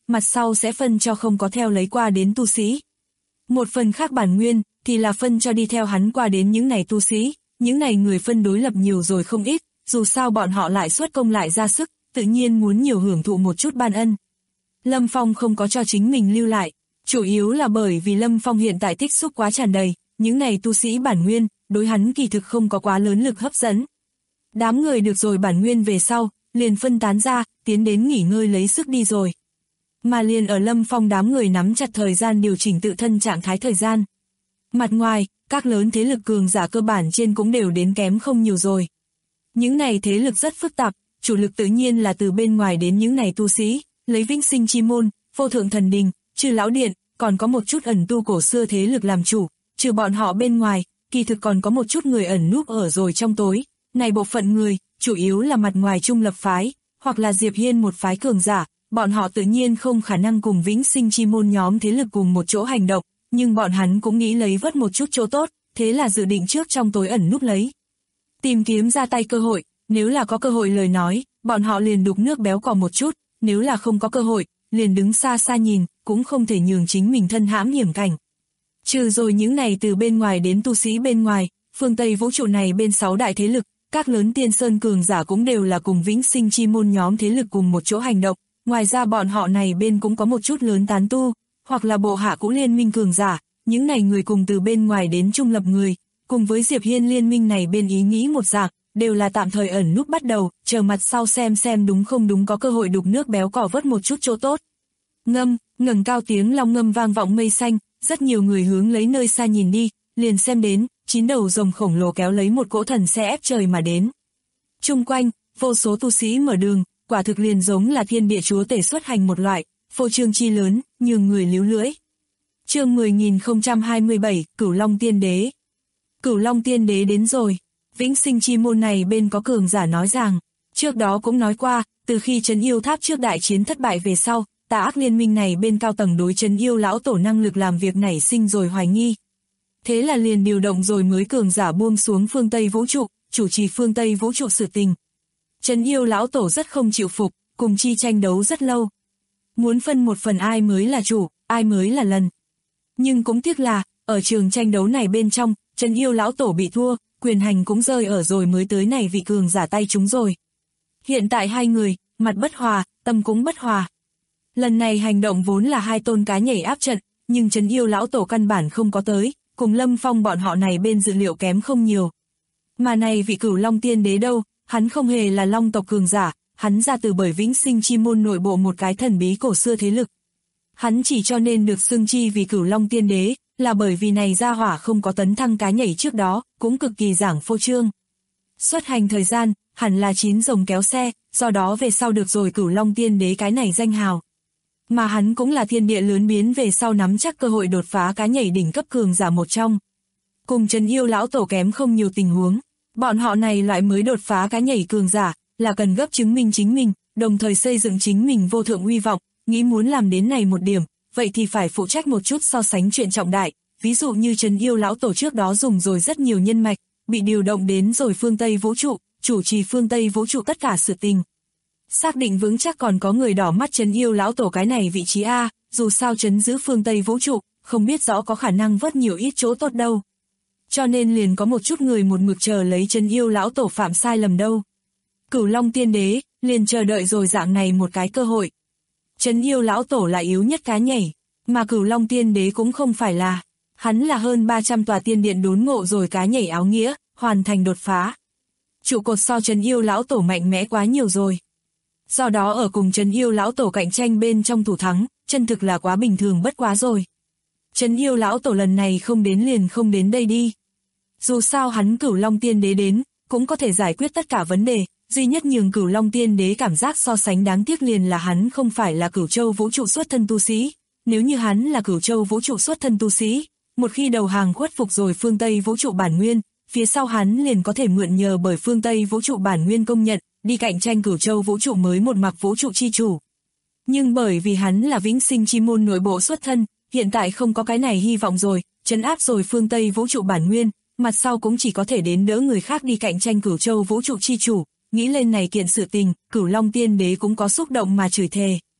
mặt sau sẽ phân cho không có theo lấy qua đến tu sĩ. Một phần khác bản nguyên, thì là phân cho đi theo hắn qua đến những này tu sĩ, những này người phân đối lập nhiều rồi không ít, dù sao bọn họ lại xuất công lại ra sức, tự nhiên muốn nhiều hưởng thụ một chút ban ân. Lâm Phong không có cho chính mình lưu lại, chủ yếu là bởi vì Lâm Phong hiện tại tích xúc quá tràn đầy, những này tu sĩ bản nguyên, đối hắn kỳ thực không có quá lớn lực hấp dẫn. Đám người được rồi bản nguyên về sau, liền phân tán ra, tiến đến nghỉ ngơi lấy sức đi rồi. Mà liền ở Lâm Phong đám người nắm chặt thời gian điều chỉnh tự thân trạng thái thời gian. Mặt ngoài, các lớn thế lực cường giả cơ bản trên cũng đều đến kém không nhiều rồi. Những này thế lực rất phức tạp, chủ lực tự nhiên là từ bên ngoài đến những này tu sĩ, lấy Vĩnh Sinh Chi Môn, Vô Thượng Thần Đình, Chư Lão Điện, còn có một chút ẩn tu cổ xưa thế lực làm chủ, trừ bọn họ bên ngoài, kỳ thực còn có một chút người ẩn núp ở rồi trong tối. Này bộ phận người, chủ yếu là mặt ngoài trung lập phái, hoặc là Diệp Hiên một phái cường giả, bọn họ tự nhiên không khả năng cùng Vĩnh Sinh Chi Môn nhóm thế lực cùng một chỗ hành động, nhưng bọn hắn cũng nghĩ lấy vớt một chút chỗ tốt, thế là dự định trước trong tối ẩn núp lấy. Tìm kiếm ra tay cơ hội, nếu là có cơ hội lời nói, bọn họ liền đục nước béo cò một chút, nếu là không có cơ hội, liền đứng xa xa nhìn, cũng không thể nhường chính mình thân hãm hiểm cảnh. Trừ rồi những này từ bên ngoài đến tu sĩ bên ngoài, phương Tây vũ trụ này bên 6 đại thế lực, các lớn tiên sơn cường giả cũng đều là cùng Vĩnh Sinh Chi Môn nhóm thế lực cùng một chỗ hành động, ngoài ra bọn họ này bên cũng có một chút lớn tán tu, hoặc là bộ hạ cũ liên minh cường giả, những này người cùng từ bên ngoài đến trung lập người, cùng với Diệp Hiên liên minh này bên ý nghĩ một dạng, đều là tạm thời ẩn núp bắt đầu, chờ mặt sau xem đúng không đúng có cơ hội đục nước béo cò vớt một chút chỗ tốt. Ngẩng cao tiếng long ngâm vang vọng mây xanh, rất nhiều người hướng lấy nơi xa nhìn đi, liền xem đến, 9 đầu rồng khổng lồ kéo lấy một cỗ thần xe ép trời mà đến. Chung quanh, vô số tu sĩ mở đường, quả thực liền giống là thiên địa chúa tể xuất hành một loại, phô trương chi lớn, nhường người líu lưỡi. Chương 10.027, Cửu Long Tiên Đế. Cửu Long Tiên Đế đến rồi. Vĩnh Sinh Chi Môn này bên có cường giả nói rằng, trước đó cũng nói qua, từ khi Trấn Yêu Tháp trước đại chiến thất bại về sau, tà ác liên minh này bên cao tầng đối Trấn Yêu lão tổ năng lực làm việc nảy sinh rồi hoài nghi. Thế là liền điều động rồi mới cường giả buông xuống phương Tây vũ trụ, chủ trì phương Tây vũ trụ sự tình. Trấn Yêu lão tổ rất không chịu phục, cùng chi tranh đấu rất lâu. Muốn phân một phần ai mới là chủ, ai mới là lần. Nhưng cũng tiếc là, ở trường tranh đấu này bên trong, Trấn Yêu lão tổ bị thua, quyền hành cũng rơi ở rồi mới tới này vị cường giả tay chúng rồi. Hiện tại hai người, mặt bất hòa, tâm cũng bất hòa. Lần này hành động vốn là hai tôn cá nhảy áp trận, nhưng Trấn Yêu lão tổ căn bản không có tới, cùng Lâm Phong bọn họ này bên dự liệu kém không nhiều. Mà này vị Cửu Long Tiên Đế đâu, hắn không hề là Long tộc cường giả, hắn ra từ bởi Vĩnh Sinh Chi Môn nội bộ một cái thần bí cổ xưa thế lực. Hắn chỉ cho nên được xưng chi vì Cửu Long Tiên Đế, là bởi vì này gia hỏa không có tấn thăng cá nhảy trước đó, cũng cực kỳ giảng phô trương. Xuất hành thời gian, hẳn là 9 rồng kéo xe, do đó về sau được rồi Cửu Long Tiên Đế cái này danh hào. Mà hắn cũng là thiên địa lớn biến về sau nắm chắc cơ hội đột phá cá nhảy đỉnh cấp cường giả một trong. Cùng Trấn Yêu lão tổ kém không nhiều tình huống, bọn họ này loại mới đột phá cá nhảy cường giả, là cần gấp chứng minh chính mình, đồng thời xây dựng chính mình vô thượng uy vọng, nghĩ muốn làm đến này một điểm, vậy thì phải phụ trách một chút so sánh chuyện trọng đại, ví dụ như Trấn Yêu lão tổ trước đó dùng rồi rất nhiều nhân mạch, bị điều động đến rồi phương Tây vũ trụ, chủ trì phương Tây vũ trụ tất cả sự tình. Xác định vững chắc còn có người đỏ mắt Trấn Yêu lão tổ cái này vị trí A, dù sao trấn giữ phương Tây vũ trụ, không biết rõ có khả năng vớt nhiều ít chỗ tốt đâu. Cho nên liền có một chút người một mực chờ lấy Trấn Yêu lão tổ phạm sai lầm đâu. Cửu Long Tiên Đế, liền chờ đợi rồi dạng này một cái cơ hội. Trấn Yêu lão tổ là yếu nhất cá nhảy, mà Cửu Long Tiên Đế cũng không phải là. Hắn là hơn 300 tòa tiên điện đốn ngộ rồi cá nhảy áo nghĩa, hoàn thành đột phá. Trụ cột so Trấn Yêu lão tổ mạnh mẽ quá nhiều rồi. Do đó ở cùng Trấn Yêu lão tổ cạnh tranh bên trong thủ thắng, chân thực là quá bình thường bất quá rồi. Trấn Yêu lão tổ lần này không đến liền không đến đây đi. Dù sao hắn Cửu Long Tiên Đế đến, cũng có thể giải quyết tất cả vấn đề, duy nhất nhường Cửu Long Tiên Đế cảm giác so sánh đáng tiếc liền là hắn không phải là Cửu Châu vũ trụ xuất thân tu sĩ. Nếu như hắn là Cửu Châu vũ trụ xuất thân tu sĩ, một khi đầu hàng khuất phục rồi phương Tây vũ trụ bản nguyên, phía sau hắn liền có thể mượn nhờ bởi phương Tây vũ trụ bản nguyên công nhận, đi cạnh tranh Cửu Châu vũ trụ mới một mặc vũ trụ chi chủ. Nhưng bởi vì hắn là Vĩnh Sinh Chi Môn nội bộ xuất thân, hiện tại không có cái này hy vọng rồi, trấn áp rồi phương Tây vũ trụ bản nguyên, mặt sau cũng chỉ có thể đến đỡ người khác đi cạnh tranh Cửu Châu vũ trụ chi chủ. Nghĩ lên này kiện sự tình, Cửu Long Tiên Đế cũng có xúc động mà chửi thề.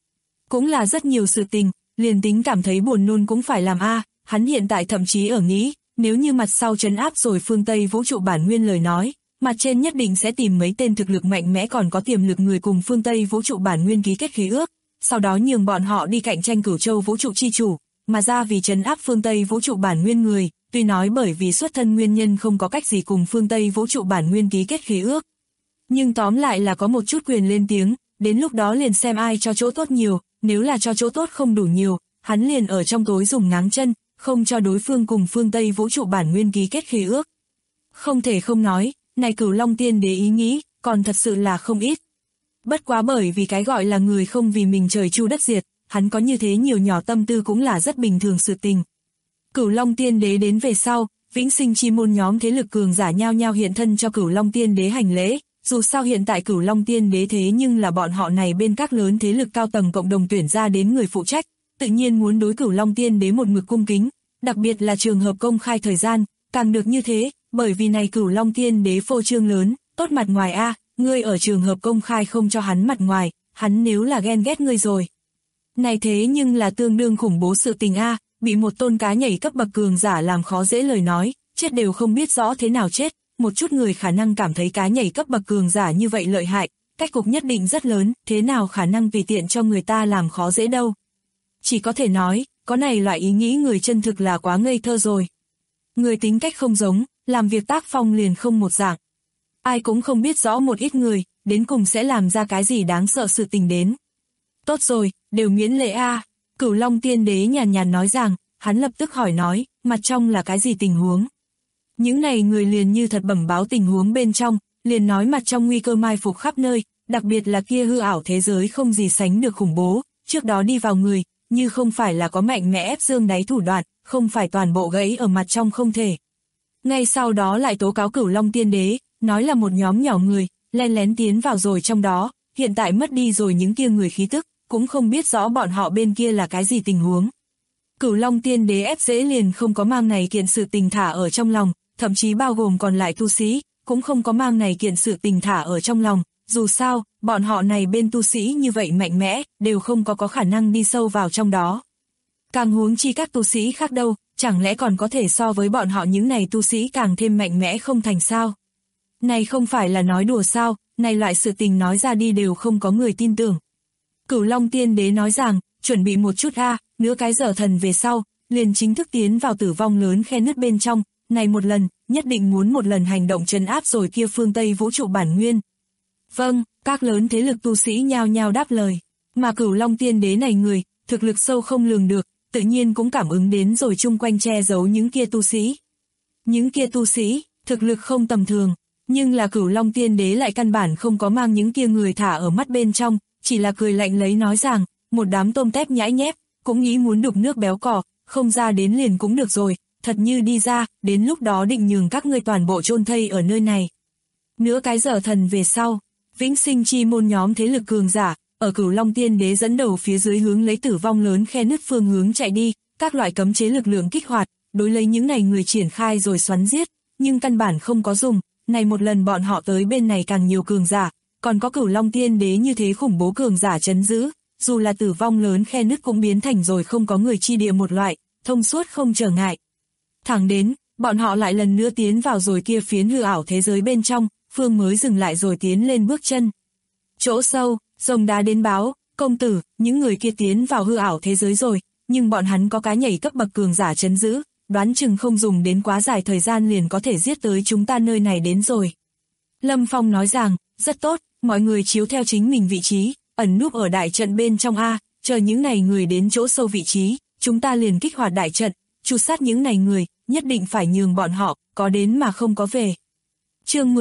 cũng là rất nhiều sự tình, liền tính cảm thấy buồn nôn cũng phải làm a. Hắn hiện tại thậm chí ở nghĩ, nếu như mặt sau trấn áp rồi phương Tây vũ trụ bản nguyên lời nói, mặt trên nhất định sẽ tìm mấy tên thực lực mạnh mẽ còn có tiềm lực người cùng phương Tây vũ trụ bản nguyên ký kết khí ước, sau đó nhường bọn họ đi cạnh tranh Cửu Châu vũ trụ chi chủ, mà ra vì trấn áp phương Tây vũ trụ bản nguyên người, tuy nói bởi vì xuất thân nguyên nhân không có cách gì cùng phương Tây vũ trụ bản nguyên ký kết khí ước, nhưng tóm lại là có một chút quyền lên tiếng, đến lúc đó liền xem ai cho chỗ tốt nhiều, nếu là cho chỗ tốt không đủ nhiều, hắn liền ở trong tối dùng ngáng chân, không cho đối phương cùng phương Tây vũ trụ bản nguyên ký kết khí ước. Không thể không nói, này Cửu Long Tiên Đế ý nghĩ, còn thật sự là không ít. Bất quá bởi vì cái gọi là người không vì mình trời chu đất diệt, hắn có như thế nhiều nhỏ tâm tư cũng là rất bình thường sự tình. Cửu Long Tiên Đế đến về sau, Vĩnh Sinh Chi môn nhóm thế lực cường giả nhao nhao hiện thân cho Cửu Long Tiên Đế hành lễ, dù sao hiện tại Cửu Long Tiên Đế thế nhưng là bọn họ này bên các lớn thế lực cao tầng cộng đồng tuyển ra đến người phụ trách, tự nhiên muốn đối Cửu Long Tiên Đế một mực cung kính, đặc biệt là trường hợp công khai thời gian, càng được như thế, bởi vì này Cửu Long Tiên Đế phô trương lớn, tốt mặt ngoài a, ngươi ở trường hợp công khai không cho hắn mặt ngoài, hắn nếu là ghen ghét ngươi rồi. Này thế nhưng là tương đương khủng bố sự tình a, bị một tôn cá nhảy cấp bậc cường giả làm khó dễ lời nói, chết đều không biết rõ thế nào chết, một chút người khả năng cảm thấy cá nhảy cấp bậc cường giả như vậy lợi hại, cách cục nhất định rất lớn, thế nào khả năng tùy tiện cho người ta làm khó dễ đâu. Chỉ có thể nói, có này loại ý nghĩ người chân thực là quá ngây thơ rồi. Người tính cách không giống, làm việc tác phong liền không một dạng. Ai cũng không biết rõ một ít người, đến cùng sẽ làm ra cái gì đáng sợ sự tình đến. Tốt rồi, đều miễn lễ a. Cửu Long Tiên Đế nhàn nhạt nói rằng, hắn lập tức hỏi nói, mặt trong là cái gì tình huống. Những này người liền như thật bẩm báo tình huống bên trong, liền nói mặt trong nguy cơ mai phục khắp nơi, đặc biệt là kia hư ảo thế giới không gì sánh được khủng bố, trước đó đi vào người, như không phải là có mạnh mẽ ép dương đáy thủ đoạn, không phải toàn bộ gãy ở mặt trong không thể. Ngay sau đó lại tố cáo Cửu Long Tiên Đế, nói là một nhóm nhỏ người, len lén tiến vào rồi trong đó, hiện tại mất đi rồi những kia người khí tức, cũng không biết rõ bọn họ bên kia là cái gì tình huống. Cửu Long Tiên Đế ép dễ liền không có mang này kiện sự tình thả ở trong lòng, thậm chí bao gồm còn lại tu sĩ, cũng không có mang này kiện sự tình thả ở trong lòng, dù sao, bọn họ này bên tu sĩ như vậy mạnh mẽ, đều không có khả năng đi sâu vào trong đó. Càng huống chi các tu sĩ khác đâu, chẳng lẽ còn có thể so với bọn họ những này tu sĩ càng thêm mạnh mẽ không thành sao? Này không phải là nói đùa sao, này loại sự tình nói ra đi đều không có người tin tưởng. Cửu Long Tiên Đế nói rằng, chuẩn bị một chút nửa cái giờ thần về sau, liền chính thức tiến vào tử vong lớn khe nứt bên trong, này một lần, nhất định muốn một lần hành động trấn áp rồi kia phương Tây vũ trụ bản nguyên. Vâng, các lớn thế lực tu sĩ nhao nhao đáp lời, mà Cửu Long Tiên Đế này người, thực lực sâu không lường được, tự nhiên cũng cảm ứng đến rồi chung quanh che giấu những kia tu sĩ. Những kia tu sĩ, thực lực không tầm thường, nhưng là Cửu Long Tiên Đế lại căn bản không có mang những kia người thả ở mắt bên trong, chỉ là cười lạnh lấy nói rằng, một đám tôm tép nhãi nhép, cũng nghĩ muốn đục nước béo cò, không ra đến liền cũng được rồi, thật như đi ra, đến lúc đó định nhường các ngươi toàn bộ chôn thây ở nơi này. Nửa cái giờ thần về sau, Vĩnh Sinh Chi môn nhóm thế lực cường giả, ở Cửu Long Tiên Đế dẫn đầu phía dưới hướng lấy tử vong lớn khe nứt phương hướng chạy đi, các loại cấm chế lực lượng kích hoạt, đối lấy những này người triển khai rồi xoắn giết, nhưng căn bản không có dùng, này một lần bọn họ tới bên này càng nhiều cường giả, còn có Cửu Long Tiên Đế như thế khủng bố cường giả trấn giữ, dù là tử vong lớn khe nứt cũng biến thành rồi không có người chi địa một loại, thông suốt không trở ngại. Thẳng đến, bọn họ lại lần nữa tiến vào rồi kia phiến hư ảo thế giới bên trong, phương mới dừng lại rồi tiến lên bước chân. Chỗ sâu, rồng đá đến báo, công tử, những người kia tiến vào hư ảo thế giới rồi, nhưng bọn hắn có cái nhảy cấp bậc cường giả trấn giữ, đoán chừng không dùng đến quá dài thời gian liền có thể giết tới chúng ta nơi này đến rồi. Lâm Phong nói rằng, rất tốt, mọi người chiếu theo chính mình vị trí, ẩn núp ở đại trận bên trong chờ những này người đến chỗ sâu vị trí, chúng ta liền kích hoạt đại trận, tru sát những này người, nhất định phải nhường bọn họ, có đến mà không có về. Chương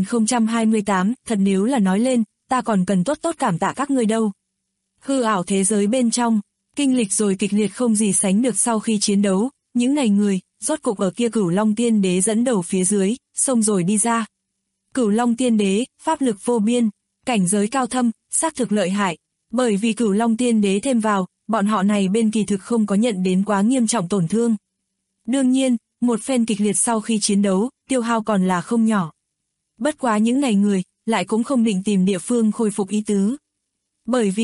10.028, thật nếu là nói lên, ta còn cần tốt tốt cảm tạ các ngươi đâu. Hư ảo thế giới bên trong, kinh lịch rồi kịch liệt không gì sánh được sau khi chiến đấu, những này người, rốt cục ở kia Cửu Long Tiên Đế dẫn đầu phía dưới, xông rồi đi ra. Cửu Long Tiên Đế, pháp lực vô biên, cảnh giới cao thâm, xác thực lợi hại, bởi vì Cửu Long Tiên Đế thêm vào, bọn họ này bên kỳ thực không có nhận đến quá nghiêm trọng tổn thương. Đương nhiên, một phen kịch liệt sau khi chiến đấu, tiêu hao còn là không nhỏ. Bất quá những này người, lại cũng không định tìm địa phương khôi phục ý tứ. Bởi vì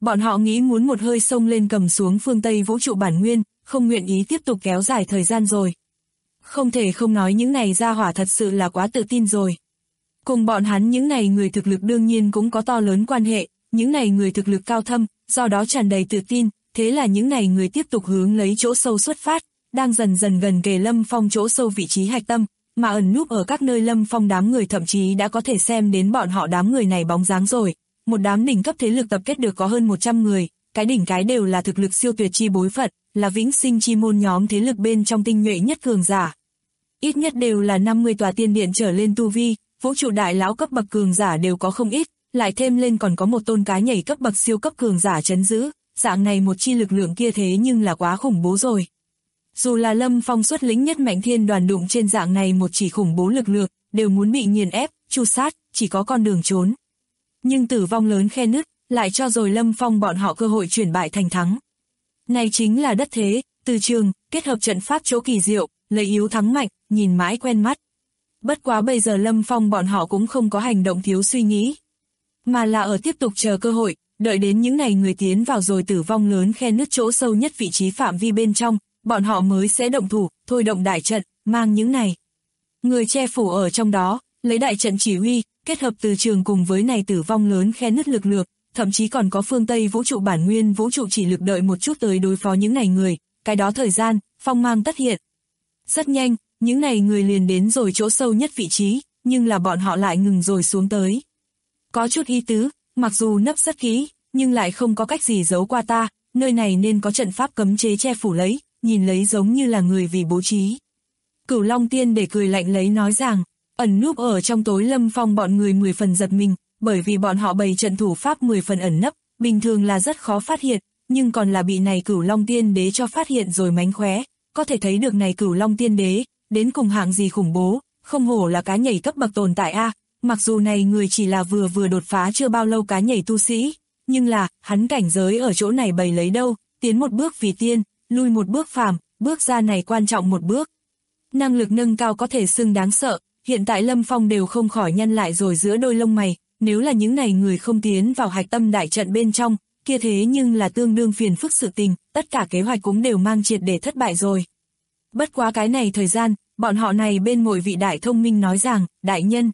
Bọn họ nghĩ muốn một hơi xông lên cầm xuống phương Tây vũ trụ bản nguyên, không nguyện ý tiếp tục kéo dài thời gian rồi. Không thể không nói những này gia hỏa thật sự là quá tự tin rồi. Cùng bọn hắn những này người thực lực đương nhiên cũng có to lớn quan hệ, những này người thực lực cao thâm, do đó tràn đầy tự tin, thế là những này người tiếp tục hướng lấy chỗ sâu xuất phát, đang dần dần gần kề Lâm Phong chỗ sâu vị trí hạch tâm, mà ẩn núp ở các nơi Lâm Phong đám người thậm chí đã có thể xem đến bọn họ đám người này bóng dáng rồi. Một đám đỉnh cấp thế lực tập kết được có hơn 100 người, cái đỉnh cái đều là thực lực siêu tuyệt chi bối phận, là vĩnh sinh chi môn nhóm thế lực bên trong tinh nhuệ nhất cường giả. Ít nhất đều là 50 tòa tiên điện trở lên tu vi, vũ trụ đại lão cấp bậc cường giả đều có không ít, lại thêm lên còn có một tôn cá nhảy cấp bậc siêu cấp cường giả trấn giữ, dạng này một chi lực lượng kia thế nhưng là quá khủng bố rồi. Dù là Lâm Phong xuất lĩnh nhất mạnh thiên đoàn đụng trên dạng này một chỉ khủng bố lực lượng, đều muốn bị nghiền ép, tru sát, chỉ có con đường trốn. Nhưng tử vong lớn khe nứt, lại cho rồi Lâm Phong bọn họ cơ hội chuyển bại thành thắng. Này chính là đất thế, từ trường, kết hợp trận pháp chỗ kỳ diệu, lấy yếu thắng mạnh, nhìn mãi quen mắt. Bất quá bây giờ Lâm Phong bọn họ cũng không có hành động thiếu suy nghĩ, mà là ở tiếp tục chờ cơ hội, đợi đến những này người tiến vào rồi tử vong lớn khe nứt chỗ sâu nhất vị trí phạm vi bên trong, bọn họ mới sẽ động thủ, thôi động đại trận, mang những này người che phủ ở trong đó, lấy đại trận chỉ huy, kết hợp từ trường cùng với này tử vong lớn khe nứt lực lượng, thậm chí còn có phương Tây vũ trụ bản nguyên vũ trụ chỉ lực đợi một chút tới đối phó những này người, cái đó thời gian, phong mang tất hiện. Rất nhanh, những này người liền đến rồi chỗ sâu nhất vị trí, nhưng là bọn họ lại ngừng rồi xuống tới. Có chút ý tứ, mặc dù nấp rất kỹ, nhưng lại không có cách gì giấu qua ta, nơi này nên có trận pháp cấm chế che phủ lấy, nhìn lấy giống như là người vì bố trí. Cửu Long Tiên để cười lạnh lấy nói rằng, ẩn núp ở trong tối Lâm Phong bọn người 10 phần giật mình, bởi vì bọn họ bày trận thủ pháp 10 phần ẩn nấp, bình thường là rất khó phát hiện, nhưng còn là bị này Cửu Long Tiên đế cho phát hiện rồi mánh khóe, có thể thấy được này Cửu Long Tiên đế, đến cùng hạng gì khủng bố, không hổ là cá nhảy cấp bậc tồn tại a. Mặc dù này người chỉ là vừa đột phá chưa bao lâu cá nhảy tu sĩ, nhưng là, hắn cảnh giới ở chỗ này bày lấy đâu, tiến một bước vì tiên, lui một bước phàm, bước ra này quan trọng một bước. Năng lực nâng cao có thể xưng đáng sợ, hiện tại Lâm Phong đều không khỏi nhăn lại rồi giữa đôi lông mày, nếu là những này người không tiến vào hạch tâm đại trận bên trong, kia thế nhưng là tương đương phiền phức sự tình, tất cả kế hoạch cũng đều mang triệt để thất bại rồi. Bất quá cái này thời gian, bọn họ này bên mỗi vị đại thông minh nói rằng, đại nhân,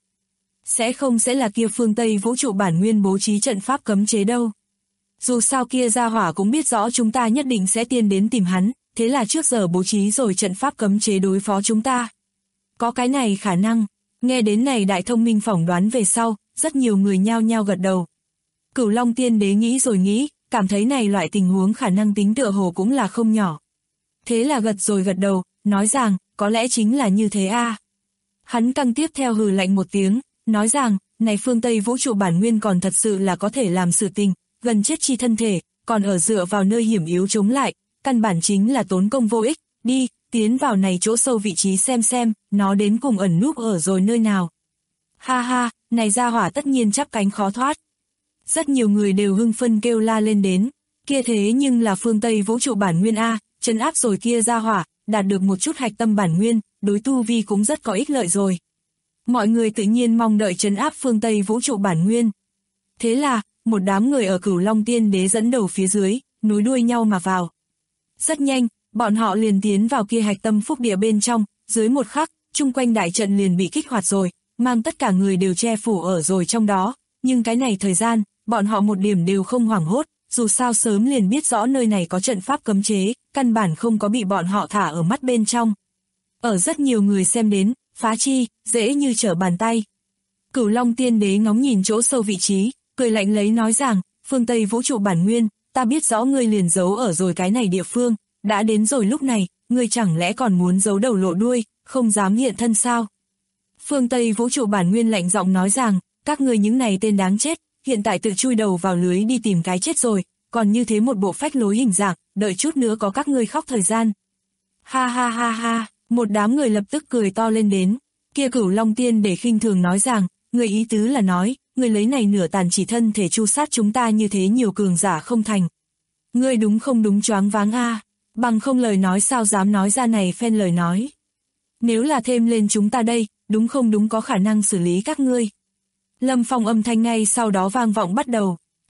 sẽ là kia phương Tây vũ trụ bản nguyên bố trí trận pháp cấm chế đâu. Dù sao kia gia hỏa cũng biết rõ chúng ta nhất định sẽ tiên đến tìm hắn, thế là trước giờ bố trí rồi trận pháp cấm chế đối phó chúng ta. Có cái này khả năng, nghe đến này đại thông minh phỏng đoán về sau, rất nhiều người nhao nhao gật đầu. Cửu Long Tiên đế nghĩ rồi nghĩ, cảm thấy này loại tình huống khả năng tính tựa hồ cũng là không nhỏ. Thế là gật đầu, nói rằng, có lẽ chính là như thế a. Hắn căng tiếp theo hừ lạnh một tiếng, nói rằng, này phương Tây vũ trụ bản nguyên còn thật sự là có thể làm sự tình, gần chết chi thân thể, còn ở dựa vào nơi hiểm yếu chống lại, căn bản chính là tốn công vô ích, đi, tiến vào này chỗ sâu vị trí xem, nó đến cùng ẩn núp ở rồi nơi nào. Ha ha, này gia hỏa tất nhiên chắp cánh khó thoát. Rất nhiều người đều hưng phân kêu la lên đến, kia thế nhưng là phương Tây vũ trụ bản nguyên a, trấn áp rồi kia gia hỏa, đạt được một chút hạch tâm bản nguyên, đối tu vi cũng rất có ích lợi rồi. Mọi người tự nhiên mong đợi trấn áp phương Tây vũ trụ bản nguyên. Thế là, một đám người ở Cửu Long Tiên đế dẫn đầu phía dưới, nối đuôi nhau mà vào. Rất nhanh, bọn họ liền tiến vào kia hạch tâm phúc địa bên trong, dưới một khắc, chung quanh đại trận liền bị kích hoạt rồi, mang tất cả người đều che phủ ở rồi trong đó, nhưng cái này thời gian, bọn họ một điểm đều không hoảng hốt, dù sao sớm liền biết rõ nơi này có trận pháp cấm chế, căn bản không có bị bọn họ thả ở mắt bên trong. Ở rất nhiều người xem đến, phá chi, dễ như trở bàn tay. Cửu Long Tiên đế ngóng nhìn chỗ sâu vị trí, cười lạnh lấy nói rằng, phương Tây vũ trụ bản nguyên, ta biết rõ ngươi liền giấu ở rồi cái này địa phương, đã đến rồi lúc này, ngươi chẳng lẽ còn muốn giấu đầu lộ đuôi, không dám hiện thân sao? Phương Tây vũ trụ bản nguyên lạnh giọng nói rằng, các ngươi những này tên đáng chết, hiện tại tự chui đầu vào lưới đi tìm cái chết rồi, còn như thế một bộ phách lối hình dạng, đợi chút nữa có các ngươi khóc thời gian. Ha ha ha ha, một đám người lập tức cười to lên đến, kia Cửu Long Tiên để khinh thường nói rằng, người ý tứ là nói, người lấy này nửa tàn chỉ thân thể chu sát chúng ta như thế nhiều cường giả không thành. Ngươi đúng không đúng choáng váng a, bằng không lời nói sao dám nói ra này phen lời nói. Nếu là thêm lên chúng ta đây, đúng không đúng có khả năng xử lý các ngươi. Lâm Phong âm thanh ngay sau đó vang vọng bắt đầu,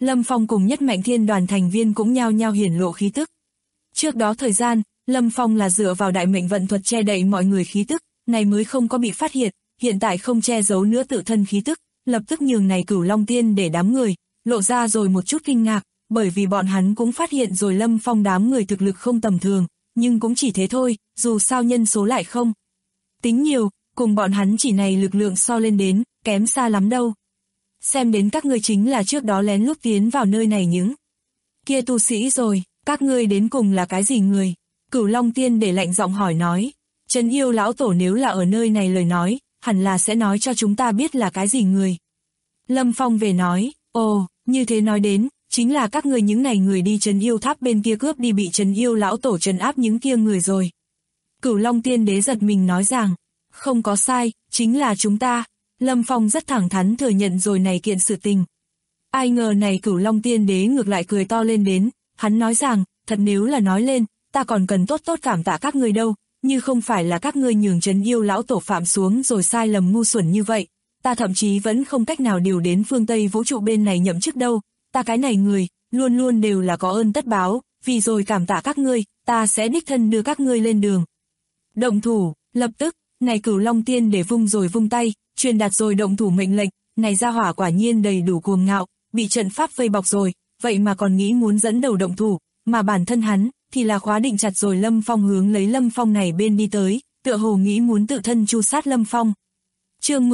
Lâm Phong cùng Nhất Mạnh Thiên đoàn thành viên cũng nhao nhao hiển lộ khí tức. Trước đó thời gian, Lâm Phong là dựa vào đại mệnh vận thuật che đậy mọi người khí tức, này mới không có bị phát hiện tại không che giấu nữa tự thân khí tức, lập tức nhường này Cửu Long Tiên để đám người lộ ra rồi một chút kinh ngạc, bởi vì bọn hắn cũng phát hiện rồi Lâm Phong đám người thực lực không tầm thường, nhưng cũng chỉ thế thôi, dù sao nhân số lại không tính nhiều, cùng bọn hắn chỉ này lực lượng so lên đến, kém xa lắm đâu. Xem đến các ngươi chính là trước đó lén lút tiến vào nơi này những kia tu sĩ rồi, các ngươi đến cùng là cái gì người? Cửu Long Tiên để lạnh giọng hỏi nói, Trấn Yêu lão tổ nếu là ở nơi này lời nói, hẳn là sẽ nói cho chúng ta biết là cái gì người. Lâm Phong về nói, ồ, như thế nói đến, chính là các ngươi những này người đi Trấn Yêu tháp bên kia cướp đi bị Trấn Yêu lão tổ trấn áp những kia người rồi. Cửu Long Tiên đế giật mình nói rằng, không có sai, chính là chúng ta. Lâm Phong rất thẳng thắn thừa nhận rồi này kiện sự tình. Ai ngờ này Cửu Long Tiên đế ngược lại cười to lên đến, hắn nói rằng, thật nếu là nói lên, ta còn cần tốt cảm tạ các ngươi đâu, như không phải là các ngươi nhường Trấn Yêu lão tổ phạm xuống rồi sai lầm ngu xuẩn như vậy, ta thậm chí vẫn không cách nào điều đến phương Tây vũ trụ bên này nhậm chức đâu, ta cái này người, luôn luôn đều là có ơn tất báo, vì rồi cảm tạ các ngươi, ta sẽ đích thân đưa các ngươi lên đường. Động thủ, lập tức, này Cửu Long Tiên để vung tay, truyền đạt rồi động thủ mệnh lệnh, này gia hỏa quả nhiên đầy đủ cuồng ngạo, bị trận pháp vây bọc rồi, vậy mà còn nghĩ muốn dẫn đầu động thủ, mà bản thân hắn thì là khóa định chặt rồi Lâm Phong hướng lấy Lâm Phong này bên đi tới, tựa hồ nghĩ muốn tự thân tru sát Lâm Phong. Chương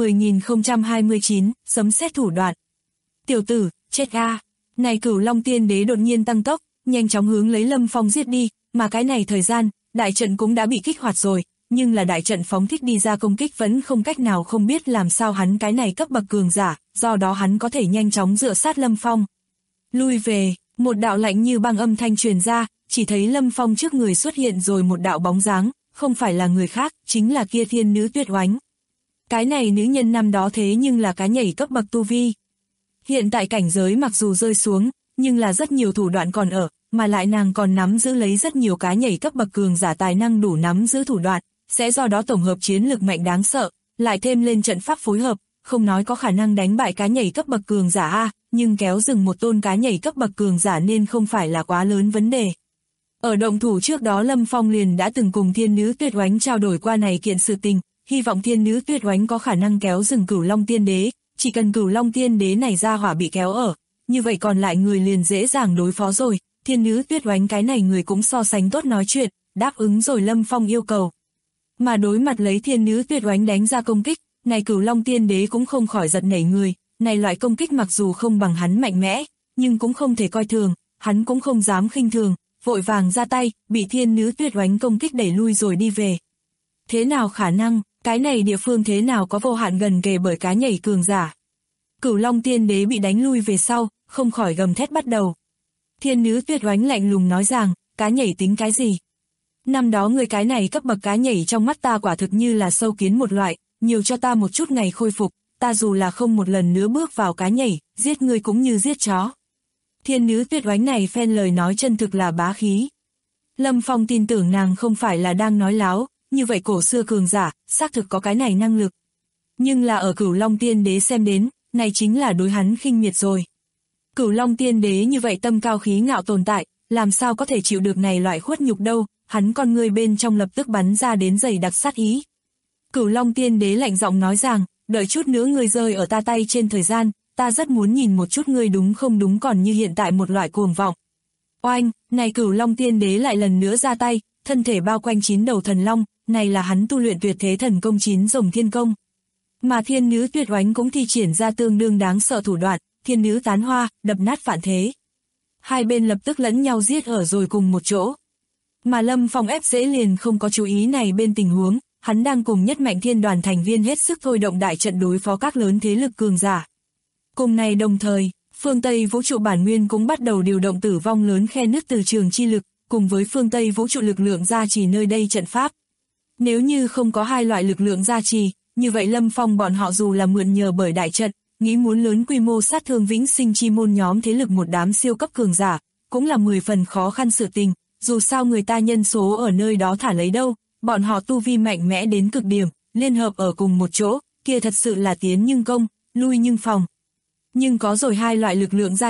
10.029, sấm sét thủ đoạn. Tiểu tử, chết a. Này Cửu Long Tiên đế đột nhiên tăng tốc, nhanh chóng hướng lấy Lâm Phong giết đi, mà cái này thời gian, đại trận cũng đã bị kích hoạt rồi, nhưng là đại trận phóng thích đi ra công kích vẫn không cách nào không biết làm sao hắn cái này cấp bậc cường giả, do đó hắn có thể nhanh chóng dựa sát Lâm Phong. Lui về, một đạo lạnh như băng âm thanh truyền ra, chỉ thấy Lâm Phong trước người xuất hiện rồi một đạo bóng dáng, không phải là người khác, chính là kia Thiên Nữ Tuyết Oánh. Cái này nữ nhân năm đó thế nhưng là cái nhảy cấp bậc tu vi. Hiện tại cảnh giới mặc dù rơi xuống, nhưng là rất nhiều thủ đoạn còn ở, mà lại nàng còn nắm giữ lấy rất nhiều cái nhảy cấp bậc cường giả tài năng đủ nắm giữ thủ đoạn, sẽ do đó tổng hợp chiến lực mạnh đáng sợ, lại thêm lên trận pháp phối hợp, không nói có khả năng đánh bại cái nhảy cấp bậc cường giả a, nhưng kéo dừng một tôn cái nhảy cấp bậc cường giả nên không phải là quá lớn vấn đề. Ở động thủ trước đó Lâm Phong liền đã từng cùng Thiên Nữ Tuyết Oánh trao đổi qua này kiện sự tình, hy vọng Thiên Nữ Tuyết Oánh có khả năng kéo dừng Cửu Long Tiên đế, chỉ cần Cửu Long Tiên đế này ra hỏa bị kéo ở, như vậy còn lại người liền dễ dàng đối phó rồi. Thiên Nữ Tuyết Oánh cái này người cũng so sánh tốt nói chuyện, đáp ứng rồi Lâm Phong yêu cầu. Mà đối mặt lấy Thiên Nữ Tuyết Oánh đánh ra công kích, này Cửu Long Tiên đế cũng không khỏi giật nảy người, này loại công kích mặc dù không bằng hắn mạnh mẽ, nhưng cũng không thể coi thường, hắn cũng không dám khinh thường, vội vàng ra tay, bị Thiên Nữ Tuyết Oánh công kích đẩy lui rồi đi về. Thế nào khả năng, cái này địa phương thế nào có vô hạn gần kề bởi cá nhảy cường giả. Cửu Long Tiên đế bị đánh lui về sau, không khỏi gầm thét bắt đầu. Thiên Nữ Tuyết Oánh lạnh lùng nói rằng, cá nhảy tính cái gì? Năm đó người cái này cấp bậc cá nhảy trong mắt ta quả thực như là sâu kiến một loại, nhiều cho ta một chút ngày khôi phục, ta dù là không một lần nữa bước vào cá nhảy, giết người cũng như giết chó. Thiên Nữ Tuyết Oánh này phen lời nói chân thực là bá khí. Lâm Phong tin tưởng nàng không phải là đang nói láo, như vậy cổ xưa cường giả, xác thực có cái này năng lực. Nhưng là ở Cửu Long Tiên đế xem đến, này chính là đối hắn khinh miệt rồi. Cửu Long Tiên đế như vậy tâm cao khí ngạo tồn tại, làm sao có thể chịu được này loại khuất nhục đâu, hắn con người bên trong lập tức bắn ra đến dày đặc sát ý. Cửu Long Tiên đế lạnh giọng nói rằng, đợi chút nữa ngươi rơi ở ta tay trên thời gian, ta rất muốn nhìn một chút ngươi đúng không đúng còn như hiện tại một loại cuồng vọng. Oanh, này Cửu Long Tiên đế lại lần nữa ra tay, thân thể bao quanh 9 đầu thần long, này là hắn tu luyện tuyệt thế thần công 9 rồng thiên công. Mà Thiên Nữ Tuyết Oánh cũng thi triển ra tương đương đáng sợ thủ đoạn, Thiên Nữ tán hoa, đập nát vạn thế. Hai bên lập tức lẫn nhau giết ở rồi cùng một chỗ. Mà Lâm Phong ép dễ liền không có chú ý này bên tình huống, hắn đang cùng Nhất Mạnh Thiên đoàn thành viên hết sức thôi động đại trận đối phó các lớn thế lực cường giả. Cùng này đồng thời, phương Tây vũ trụ bản nguyên cũng bắt đầu điều động tử vong lớn khe nứt từ trường chi lực, cùng với phương Tây vũ trụ lực lượng gia trì nơi đây trận pháp. Nếu như không có hai loại lực lượng gia trì, như vậy Lâm Phong bọn họ dù là mượn nhờ bởi đại trận, nghĩ muốn lớn quy mô sát thương Vĩnh Sinh Chi môn nhóm thế lực một đám siêu cấp cường giả, cũng là 10 phần khó khăn sự tình, dù sao người ta nhân số ở nơi đó thả lấy đâu, bọn họ tu vi mạnh mẽ đến cực điểm, liên hợp ở cùng một chỗ, kia thật sự là tiến nhưng công, lui nhưng phòng. Nhưng có rồi hai loại lực lượng gia trì,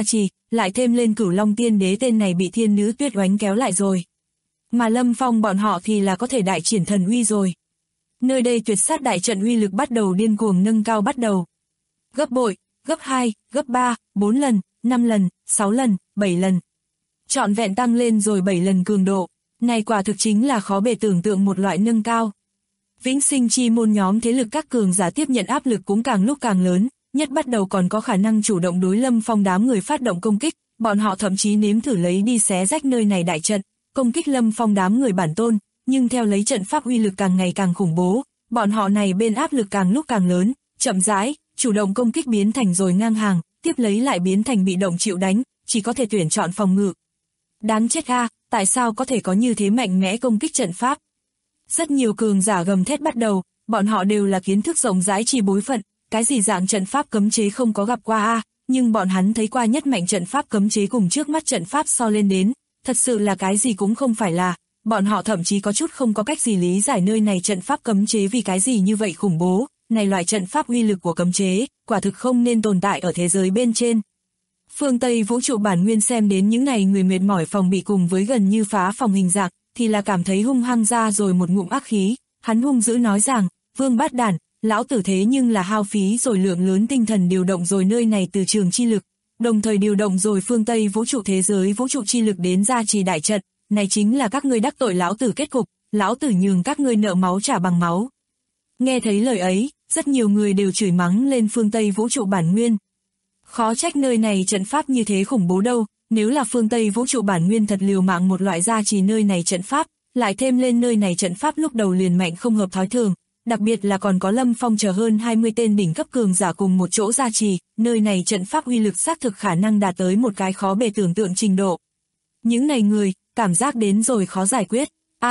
lại thêm lên Cửu Long Tiên Đế tên này bị Thiên Nữ Tuyết oánh kéo lại rồi. Mà Lâm Phong bọn họ thì là có thể đại triển thần uy rồi. Nơi đây tuyệt sát đại trận uy lực bắt đầu điên cuồng nâng cao bắt đầu. Gấp bội, gấp 2, gấp 3, 4 lần, 5 lần, 6 lần, 7 lần. Trọn vẹn tăng lên rồi 7 lần cường độ. Này quả thực chính là khó bề tưởng tượng một loại nâng cao. Vĩnh Sinh Chi môn nhóm thế lực các cường giả tiếp nhận áp lực cũng càng lúc càng lớn, nhất bắt đầu còn có khả năng chủ động đối Lâm Phong đám người phát động công kích, bọn họ thậm chí nếm thử lấy đi xé rách nơi này đại trận, công kích Lâm Phong đám người bản tôn, nhưng theo lấy trận pháp uy lực càng ngày càng khủng bố, bọn họ này bên áp lực càng lúc càng lớn, chậm rãi, chủ động công kích biến thành rồi ngang hàng, tiếp lấy lại biến thành bị động chịu đánh, chỉ có thể tuyển chọn phòng ngự. Đáng chết a, tại sao có thể có như thế mạnh mẽ công kích trận pháp? Rất nhiều cường giả gầm thét bắt đầu, bọn họ đều là kiến thức rộng rãi chi bối phận, cái gì dạng trận pháp cấm chế không có gặp qua a, nhưng bọn hắn thấy qua nhất mạnh trận pháp cấm chế cùng trước mắt trận pháp so lên đến, thật sự là cái gì cũng không phải là, bọn họ thậm chí có chút không có cách gì lý giải nơi này trận pháp cấm chế vì cái gì như vậy khủng bố, này loại trận pháp uy lực của cấm chế, quả thực không nên tồn tại ở thế giới bên trên. Phương Tây vũ trụ bản nguyên xem đến những này người mệt mỏi phòng bị cùng với gần như phá phòng hình dạng, thì là cảm thấy hung hăng ra rồi một ngụm ác khí, hắn hung dữ nói rằng, Vương Bát Đản, lão tử thế nhưng là hao phí rồi lượng lớn tinh thần điều động rồi nơi này từ trường chi lực, đồng thời điều động rồi phương Tây vũ trụ thế giới vũ trụ chi lực đến gia trì đại trận, này chính là các ngươi đắc tội lão tử kết cục, lão tử nhường các ngươi nợ máu trả bằng máu. Nghe thấy lời ấy, rất nhiều người đều chửi mắng lên phương Tây vũ trụ bản nguyên. Khó trách nơi này trận pháp như thế khủng bố đâu, nếu là phương Tây vũ trụ bản nguyên thật liều mạng một loại gia trì nơi này trận pháp, lại thêm lên nơi này trận pháp lúc đầu liền mạnh không hợp thói thường, đặc biệt là còn có Lâm Phong chờ hơn 20 tên đỉnh cấp cường giả cùng một chỗ gia trì, nơi này trận pháp uy lực xác thực khả năng đạt tới một cái khó bề tưởng tượng trình độ. Những này người, cảm giác đến rồi khó giải quyết.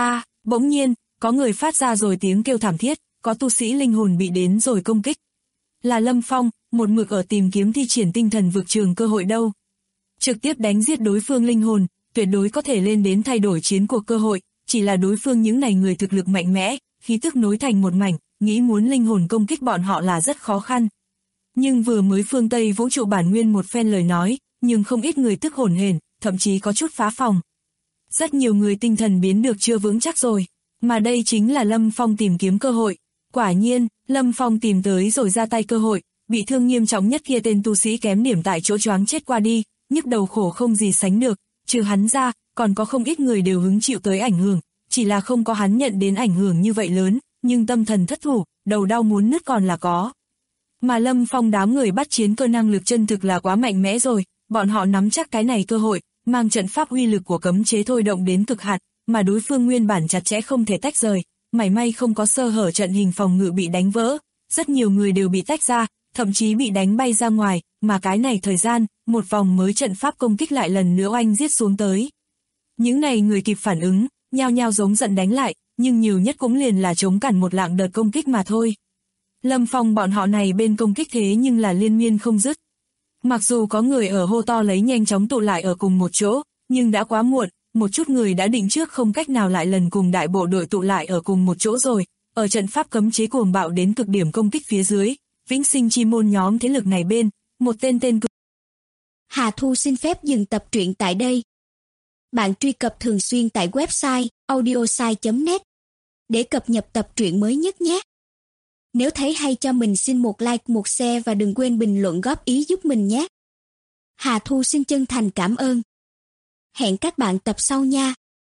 Bỗng nhiên, có người phát ra rồi tiếng kêu thảm thiết, có tu sĩ linh hồn bị đến rồi công kích. Là Lâm Phong, một mực ở tìm kiếm thi triển tinh thần vực trường cơ hội đâu. Trực tiếp đánh giết đối phương linh hồn, tuyệt đối có thể lên đến thay đổi chiến cuộc cơ hội, chỉ là đối phương những này người thực lực mạnh mẽ, khí tức nối thành một mảnh, nghĩ muốn linh hồn công kích bọn họ là rất khó khăn. Nhưng vừa mới phương Tây vũ trụ bản nguyên một phen lời nói, nhưng không ít người tức hổn hển, thậm chí có chút phá phòng. Rất nhiều người tinh thần biến được chưa vững chắc rồi, mà đây chính là Lâm Phong tìm kiếm cơ hội. Quả nhiên, Lâm Phong tìm tới rồi ra tay cơ hội, bị thương nghiêm trọng nhất kia tên tu sĩ kém điểm tại chỗ choáng chết qua đi, nhức đầu khổ không gì sánh được, trừ hắn ra, còn có không ít người đều hứng chịu tới ảnh hưởng, chỉ là không có hắn nhận đến ảnh hưởng như vậy lớn, nhưng tâm thần thất thủ, đầu đau muốn nứt còn là có. Mà Lâm Phong đám người bắt chiến cơ năng lực chân thực là quá mạnh mẽ rồi, bọn họ nắm chắc cái này cơ hội, mang trận pháp uy lực của cấm chế thôi động đến cực hạn, mà đối phương nguyên bản chặt chẽ không thể tách rời, mảy may không có sơ hở trận hình phòng ngự bị đánh vỡ, rất nhiều người đều bị tách ra, thậm chí bị đánh bay ra ngoài, mà cái này thời gian, một vòng mới trận pháp công kích lại lần nữa oanh giết xuống tới. Những này người kịp phản ứng, nhao nhao giống giận đánh lại, nhưng nhiều nhất cũng liền là chống cản một lạng đợt công kích mà thôi. Lâm Phong bọn họ này bên công kích thế nhưng là liên miên không dứt. Mặc dù có người ở hô to lấy nhanh chóng tụ lại ở cùng một chỗ, nhưng đã quá muộn, một chút người đã định trước không cách nào lại lần cùng đại bộ đội tụ lại ở cùng một chỗ rồi, ở trận pháp cấm chế cuồng bạo đến cực điểm công kích phía dưới, Vĩnh Sinh Chi môn nhóm thế lực này bên, một tên Hà Thu xin phép dừng tập truyện tại đây. Bạn truy cập thường xuyên tại website audiosai.net để cập nhật tập truyện mới nhất nhé. Nếu thấy hay cho mình xin một like, một share và đừng quên bình luận góp ý giúp mình nhé. Hà Thu xin chân thành cảm ơn. Hẹn các bạn tập sau nha.